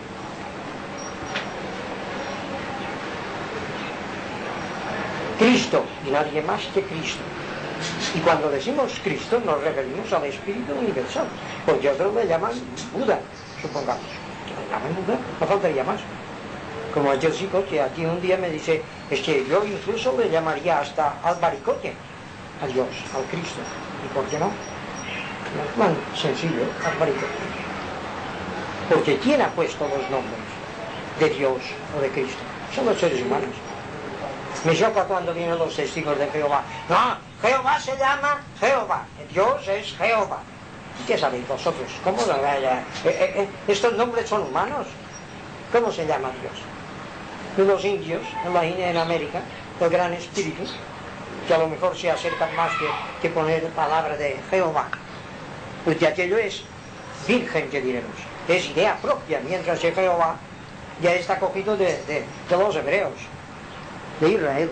Cristo, y nadie más que Cristo. Y cuando decimos Cristo nos referimos al Espíritu Universal, porque otros le llaman Buda, supongamos. Le llaman Buda, no faltaría más. Como aquel chico que aquí un día me dice, es que yo incluso le llamaría hasta albaricoque a Dios, al Cristo. ¿Y por qué no? No es tan sencillo, albaricoque. Porque ¿quién ha puesto los nombres de Dios o de Cristo? Son los seres humanos. Me choca cuando vienen los testigos de Jehová. No, Jehová se llama Jehová. Dios es Jehová. ¿Qué sabéis vosotros? ¿Cómo lo vaya? Estos nombres son humanos. ¿Cómo se llama Dios? Los indios, en América, el gran espíritu, que a lo mejor se acercan más que poner palabra de Jehová. Porque aquello es virgen, que diremos. Es idea propia, mientras que Jehová ya está cogido de los hebreos, de Israel.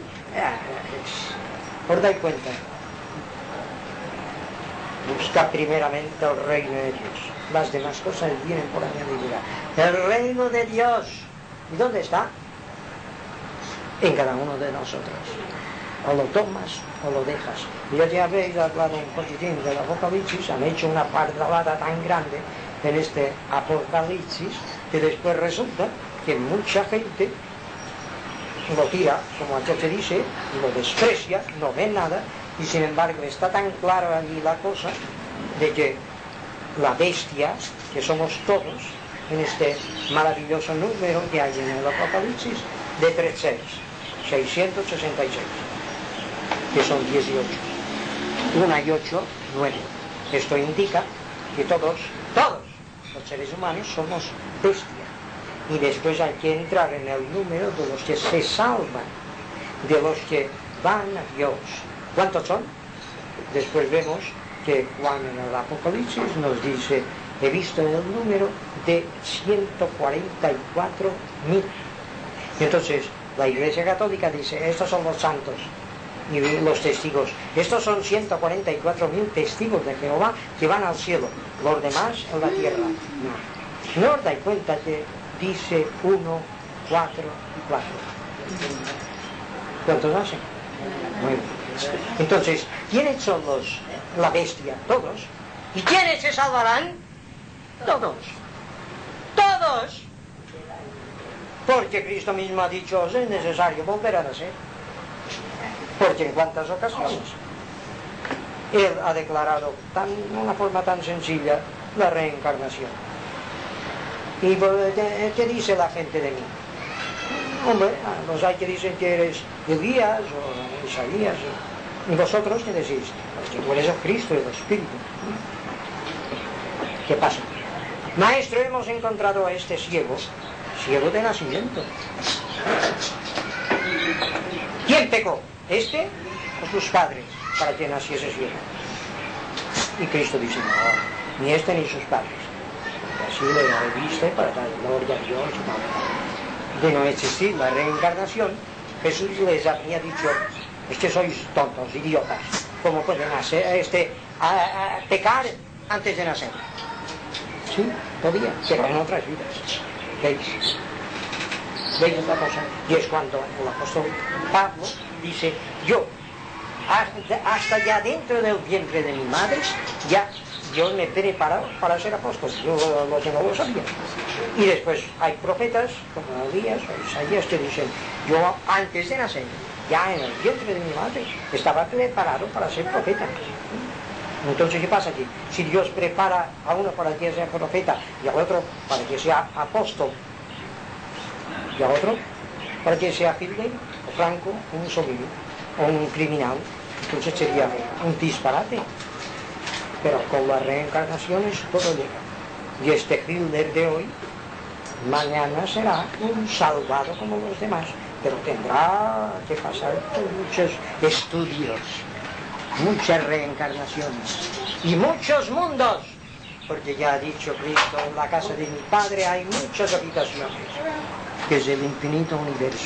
Os dais cuenta. Busca primeramente el reino de Dios. Las demás cosas vienen por añadidura. El reino de Dios. ¿Y dónde está? En cada uno de nosotros. O lo tomas o lo dejas. Y ya habéis hablado un poquitín del Apocalipsis. Han hecho una pardalada tan grande en este Apocalipsis que después resulta que mucha gente lo tira, como aquel que dice, lo desprecia, no ve nada, y sin embargo está tan claro allí la cosa de que la bestia, que somos todos, en este maravilloso número que hay en el Apocalipsis, de 36, 666, que son 18, 1 y 8, 9. Esto indica que todos los seres humanos somos bestias. Y después hay que entrar en el número de los que se salvan, de los que van a Dios. ¿Cuántos son? Después vemos que Juan en el Apocalipsis nos dice, he visto el número de 144.000. Entonces, la Iglesia Católica dice, estos son los santos y los testigos. Estos son 144.000 testigos de Jehová que van al cielo. Los demás en la tierra. No os dais cuenta que dice 1, 4 y 4. ¿Cuántos hacen? 9. Entonces, ¿quiénes son la bestia? Todos. ¿Y quiénes se salvarán? Todos. Todos. Porque Cristo mismo ha dicho, es necesario volver a nacer. Porque en cuántas ocasiones Él ha declarado de una forma tan sencilla la reencarnación. ¿Y qué dice la gente de mí? Hombre, los hay que dicen que eres Elías o Isaías. ¿Y vosotros qué decís? Pues que tú eres el Cristo, el Espíritu. ¿Qué pasa? Maestro, hemos encontrado a este ciego de nacimiento. ¿Quién pecó? ¿Este o sus padres para que naciese ciego? Y Cristo dice, no, ni este ni sus padres. Así le reviste para dar gloria a Dios. De no existir la reencarnación, Jesús les habría dicho, es que sois tontos, idiotas, ¿cómo pueden pecar antes de nacer? Sí, podía, pero en otras vidas. ¿Veis? ¿Veis esta cosa? Y es cuando el apóstol Pablo dice, yo, hasta ya dentro del vientre de mi madre, ya Dios me preparó para ser apóstol. Yo lo que no lo sabía. Y después hay profetas como Elías o Isaías que dicen, yo antes de nacer, ya en el vientre de mi madre, estaba preparado para ser profeta. Entonces, ¿qué pasa aquí? Si Dios prepara a uno para que sea profeta y al otro para que sea apóstol, y a otro para que sea Hitler o Franco o Mussolini o un criminal. Entonces sería un disparate. Pero con las reencarnaciones todo llega. Y este Hitler de hoy, mañana será un salvado como los demás, pero tendrá que pasar por muchos estudios, muchas reencarnaciones y muchos mundos, porque ya ha dicho Cristo, en la casa de mi Padre hay muchas habitaciones, que es el infinito universo.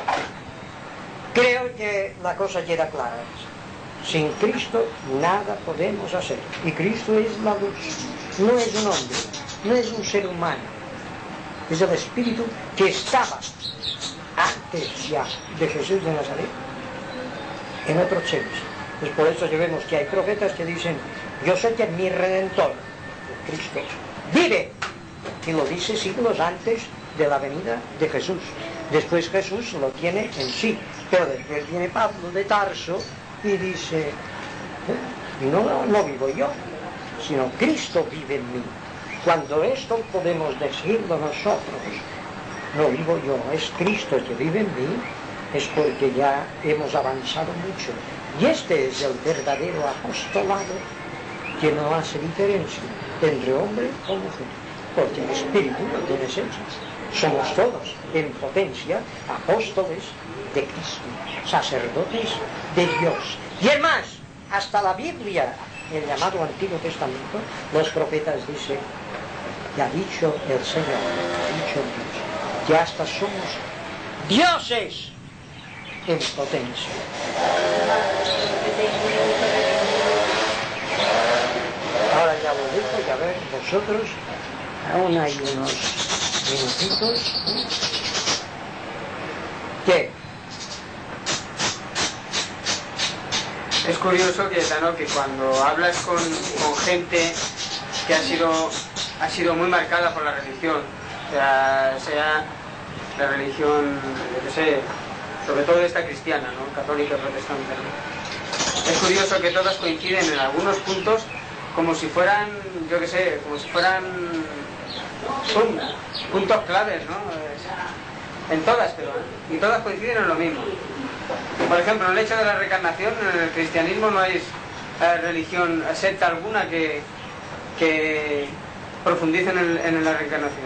Creo que la cosa queda clara. Sin Cristo nada podemos hacer. Y Cristo es la luz. No es un hombre, no es un ser humano. Es el Espíritu que estaba antes ya de Jesús de Nazaret en otros seres. Es por eso que vemos que hay profetas que dicen: yo sé que mi Redentor, Cristo, vive. Y lo dice siglos antes de la venida de Jesús. Después Jesús lo tiene en sí. Pero después viene Pablo de Tarso y dice: no vivo yo, sino Cristo vive en mí. Cuando esto podemos decirlo nosotros, no vivo yo, es Cristo que vive en mí, es porque ya hemos avanzado mucho. Y este es el verdadero apostolado que no hace diferencia entre hombre o mujer, porque el Espíritu no tiene sexo. Somos todos, en potencia, apóstoles de Cristo, sacerdotes de Dios. Y es más, hasta la Biblia, el llamado Antiguo Testamento, los profetas dicen: ya ha dicho el Señor, ha dicho Dios, que hasta somos dioses en potencia. Ahora ya lo dejo, ya ver vosotros, aún hay unos minutitos. ¿Qué? Es curioso que cuando hablas con gente que ha sido muy marcada por la religión, sea la religión, yo qué sé, sobre todo esta cristiana, ¿no? Católica, protestante, ¿no? Es curioso que todas coinciden en algunos puntos como si fueran, yo qué sé, como si fueran puntos claves, ¿no? En todas, pero y todas coinciden en lo mismo. Por ejemplo, en el hecho de la reencarnación, en el cristianismo no hay religión, secta alguna que profundice en la reencarnación.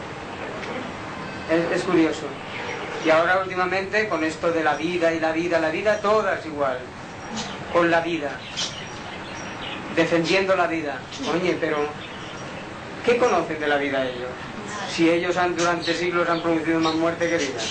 Es curioso. Y ahora últimamente, con esto de la vida y la vida, todas igual, con la vida, defendiendo la vida. Oye, pero ¿qué conocen de la vida ellos? Si ellos durante siglos han producido más muerte que vida.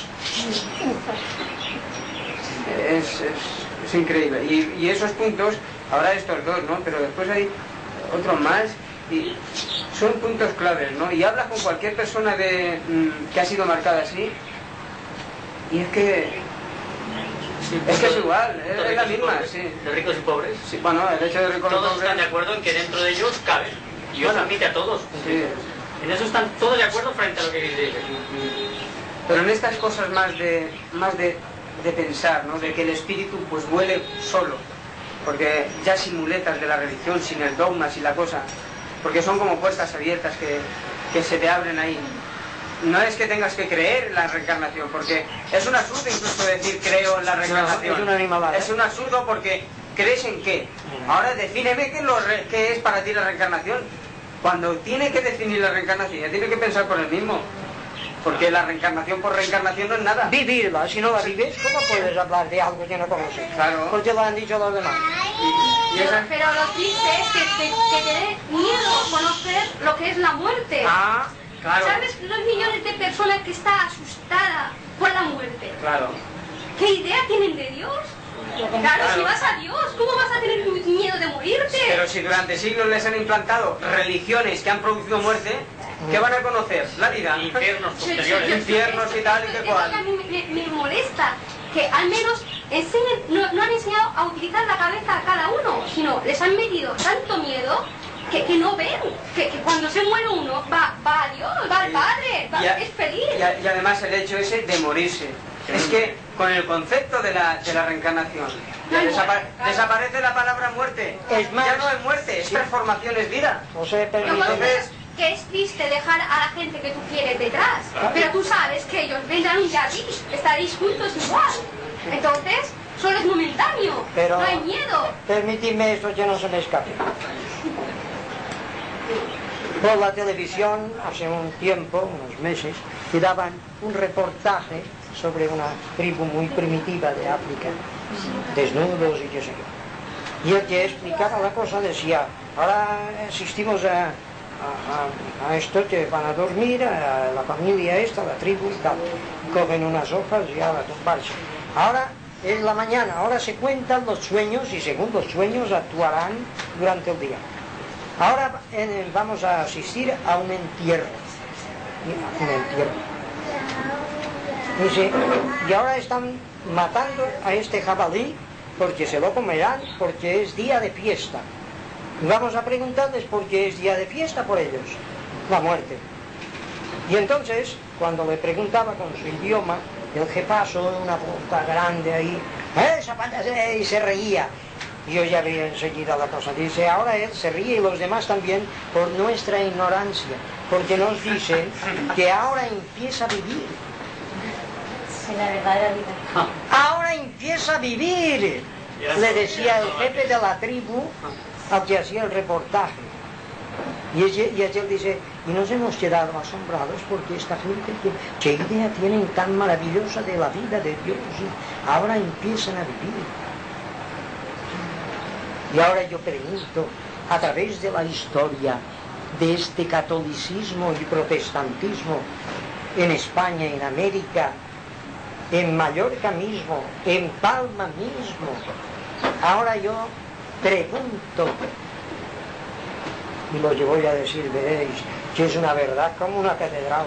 Es increíble. Y esos puntos, ahora estos dos, ¿no? Pero después hay otros más, y son puntos claves, ¿no? Y hablas con cualquier persona que ha sido marcada así, y es que es igual, es la misma, sí. ¿De ricos y pobres? Sí, bueno, el hecho de ricos y pobres... Todos están de acuerdo en que dentro de ellos caben. Dios admite a todos. Sí. En eso están todos de acuerdo frente a lo que dice. Pero en estas cosas más de pensar, ¿no? De que el espíritu pues vuele solo, porque ya sin muletas de la religión, sin el dogma, sin la cosa, porque son como puertas abiertas que se te abren ahí. No es que tengas que creer en la reencarnación, porque es un absurdo incluso decir creo en la reencarnación. No, es una animalada. Es un absurdo porque ¿crees en qué? Ahora defíneme qué es para ti la reencarnación. Cuando tiene que definir la reencarnación, ya tiene que pensar por él mismo. Porque la reencarnación por reencarnación no es nada. Vivirla, si no la vives, ¿cómo puedes hablar de algo que no conoces? Claro. Porque lo han dicho los demás. Pero lo triste es que te dé miedo conocer lo que es la muerte. Ah, claro. ¿Sabes los millones de personas que están asustadas por la muerte? Claro. ¿Qué idea tienen de Dios? Claro, si vas a Dios, ¿cómo vas a tener miedo de morirte? Pero si durante siglos les han implantado religiones que han producido muerte, ¿qué van a conocer? La vida. Infiernos posteriores. Infiernos y tal y que cual. A mí me molesta que al menos no han enseñado a utilizar la cabeza a cada uno, sino les han metido tanto miedo que no ven, que cuando se muere uno va a Dios, va al Padre, es feliz. Y además el hecho ese de morirse. Es que con el concepto de la reencarnación desaparece la palabra muerte. Es más, ya no es muerte, es transformación, es vida. O sea, Entonces, que es triste dejar a la gente que tú quieres detrás, pero tú sabes que ellos vendrán un día a ti, estaréis juntos igual. Entonces, solo es momentáneo, pero no hay miedo. Permíteme esto que no se me escape. Por la televisión, hace un tiempo, unos meses, que daban un reportaje sobre una tribu muy primitiva de África, desnudos y qué sé yo. Y el que explicaba la cosa decía, ahora asistimos a esto que van a dormir, a la familia esta, la tribu y tal, cogen unas hojas y a tumbarse. Ahora es la mañana, ahora se cuentan los sueños y según los sueños actuarán durante el día. Ahora vamos a asistir a un entierro. Dice, y ahora están matando a este jabalí porque se lo comerán, porque es día de fiesta. Y vamos a preguntarles por qué es día de fiesta por ellos, la muerte. Y entonces, cuando le preguntaba con su idioma, el jefazo, una boca grande ahí, y se reía. Yo ya vi enseguida la cosa. Dice, ahora él se ríe y los demás también por nuestra ignorancia, porque nos dicen que ahora empieza a vivir. Sí, la verdadera vida. Ahora empieza a vivir, le decía el jefe de la tribu al que hacía el reportaje. Y él dice, y nos hemos quedado asombrados porque esta gente, ¿qué idea tienen tan maravillosa de la vida de Dios? Ahora empiezan a vivir. Y ahora yo pregunto, a través de la historia de este catolicismo y protestantismo en España, en América, en Mallorca mismo, en Palma mismo, ahora yo pregunto, y lo que voy a decir veréis, que es una verdad como una catedral.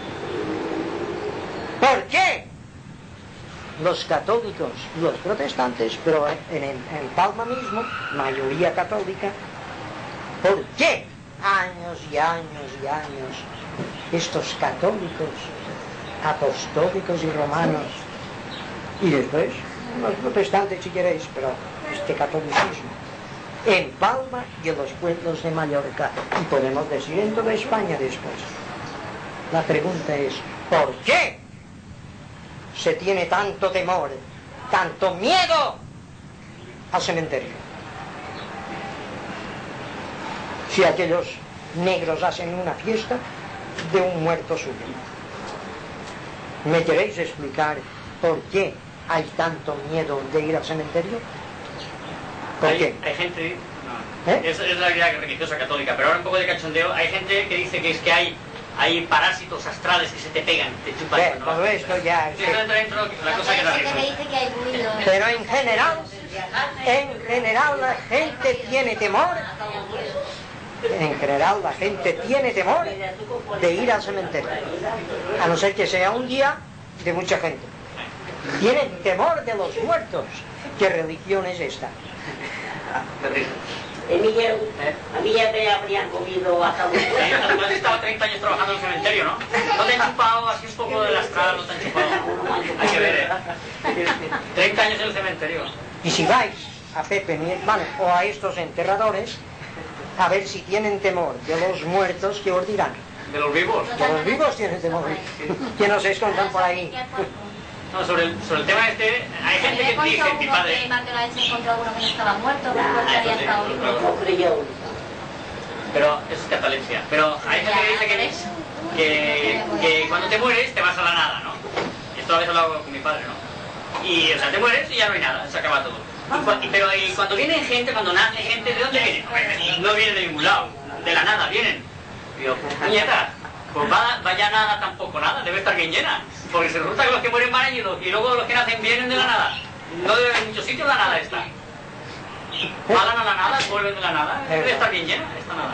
¿Por qué los católicos y los protestantes, pero en Palma mismo, mayoría católica, por qué años y años y años estos católicos, apostólicos y romanos, y después los protestantes si queréis, pero este catolicismo, en Palma y en los pueblos de Mallorca, y podemos decir en toda España después? La pregunta es, ¿por qué se tiene tanto temor, tanto miedo al cementerio? Si aquellos negros hacen una fiesta de un muerto suyo. ¿Me queréis explicar por qué hay tanto miedo de ir al cementerio? ¿Por qué? Hay gente, no, es la idea religiosa católica, pero ahora un poco de cachondeo, hay gente que dice que es que hay parásitos astrales que se te pegan, te chupan. ¿No? Todo esto ya... Sí, dentro la cosa que es la religión. Pero en general la gente tiene temor. En general la gente tiene temor de ir al cementerio, a no ser que sea un día de mucha gente. Tienen temor de los muertos. ¿Qué religión es esta? Miguel, a mí ya te habrían comido hasta un huevo. Sí, además he estado 30 años trabajando en el cementerio, ¿no? ¿No te han chupado así un poco del astral? ¿No te han chupado? Hay que ver, 30 años en el cementerio. Y si vais a Pepe, mi hermano, o a estos enterradores, a ver si tienen temor de los muertos, ¿qué os dirán? ¿De los vivos? De los vivos tienen temor. ¿Qué nos escondan por ahí? No, sobre el tema este, hay gente que dice, mi padre... Que una vez se encontró alguno que no estaba muerto, que había estado vivo. Pero eso es catalepsia. Pero hay gente que dice que cuando te mueres te vas a la nada, ¿no? Esto a veces lo hago con mi padre, ¿no? Y, o sea, te mueres y ya no hay nada, se acaba todo. Pero cuando viene gente, cuando nace gente, ¿de dónde viene? No vienen de ningún lado, de la nada vienen. Digo, nieta, pues vaya nada tampoco nada, debe estar bien llena. Porque se resulta que los que mueren van y luego los que nacen vienen de la nada. No debe en muchos sitios la nada está. Pagan a la nada, vuelven de la nada. Debe estar bien llena esta nada.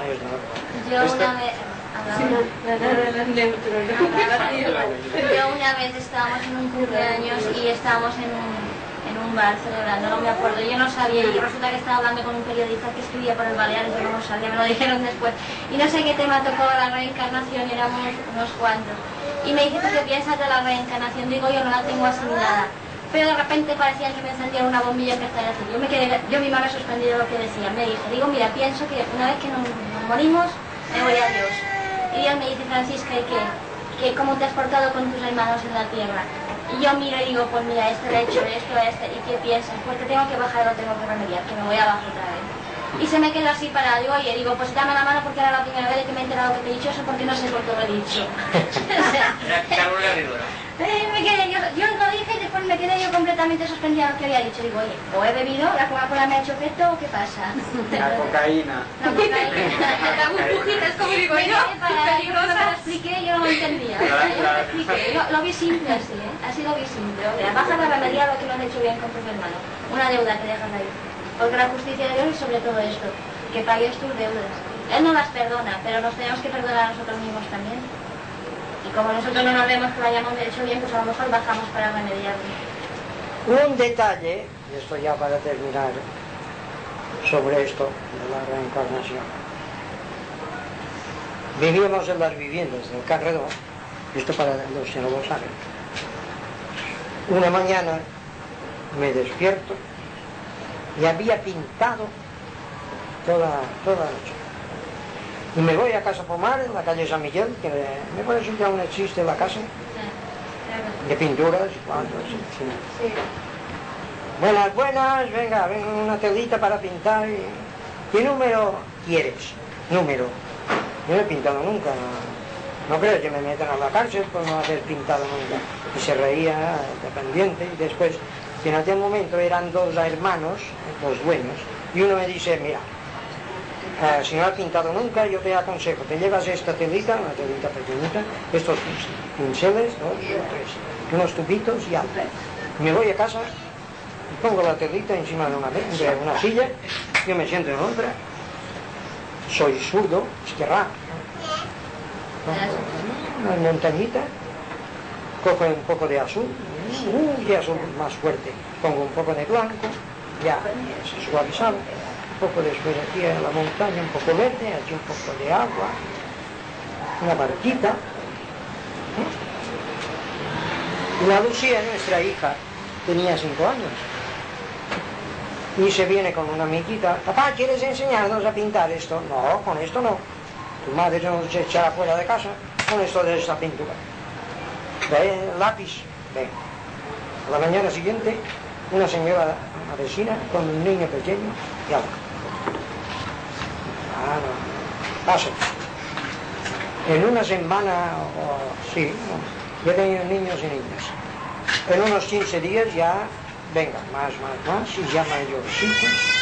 Yo una vez estábamos en un cumpleaños y estábamos en un bar celebrando, no me acuerdo, yo no sabía, y resulta que estaba hablando con un periodista que escribía por el Baleares, yo no sabía, me lo dijeron después, y no sé qué tema tocó la reencarnación, éramos unos cuantos, y me dice, ¿tú qué piensas de la reencarnación? Digo, yo no la tengo asimilada, pero de repente parecía que me encendía una bombilla que estaba así, yo misma me suspendí de lo que decía, me dijo, digo, mira, pienso que una vez que nos morimos, me voy a Dios. Y él me dice, Francisca, ¿y cómo te has portado con tus hermanos en la tierra? Y yo miro y digo, pues mira, este le ha hecho esto, ¿y qué piensas? Pues que tengo que bajar, lo tengo que remediar, que me voy abajo otra vez. Y se me queda así parado, y oye, digo, pues dame la mano porque era la primera vez que me he enterado que te he dicho eso, porque no sé por qué lo he dicho. Me quedé yo lo dije y después me quedé yo completamente sorprendida de lo que había dicho. Digo, oye, o he bebido, la Coca-Cola me ha hecho efecto, o qué pasa. La cocaína. La cocaína. La burbujita es como digo yo, Cuando me lo expliqué yo no lo entendía. Yo lo expliqué, lo vi simple así, así lo vi simple. O sea, baja a remediar lo que no has hecho bien con tu hermano. Una deuda que dejas ahí. Porque la justicia de Dios es sobre todo esto, que pagues tus deudas. Él no las perdona, pero nos tenemos que perdonar a nosotros mismos también. Y como nosotros no nos vemos que lo hayamos hecho bien, pues a lo mejor bajamos para remediarlo. Un detalle, y esto ya para terminar, sobre esto de la reencarnación. Vivíamos en las viviendas del Carredón, esto para los que no lo saben. Una mañana me despierto y había pintado toda la noche. Y me voy a Casa Pomar, en la calle San Miguel, que me parece que aún existe la casa, de pinturas y cuadros. Sí. Buenas, venga una telita para pintar. ¿Qué número quieres? Número. Yo no he pintado nunca. No creo que me metan a la cárcel por no haber pintado nunca. Y se reía dependiente. Y después, que en aquel momento eran dos hermanos, los dueños, y uno me dice, mira, si no has pintado nunca, yo te aconsejo, te llevas esta telita, una telita pequeñita, estos pinceles, 2 o 3, unos tubitos y algo. Me voy a casa y pongo la telita encima de una silla, yo me siento en otra, soy zurdo, izquierda, una montañita, cojo un poco de azul, y azul más fuerte, pongo un poco de blanco, ya se suavizado. Un poco después aquí en la montaña, un poco verde, aquí un poco de agua, una barquita. Y la Lucía, nuestra hija, tenía 5 años. Y se viene con una amiguita, papá, ¿quieres enseñarnos a pintar esto? No, con esto no. Tu madre nos echará fuera de casa con esto de esta pintura. Ve, lápiz, ven. A la mañana siguiente, una señora, una vecina, con un niño pequeño y agua. No. Pasa. En una semana, sí, yo he tenido niños y niñas. En unos 15 días ya, venga, más, y ya mayorcitos.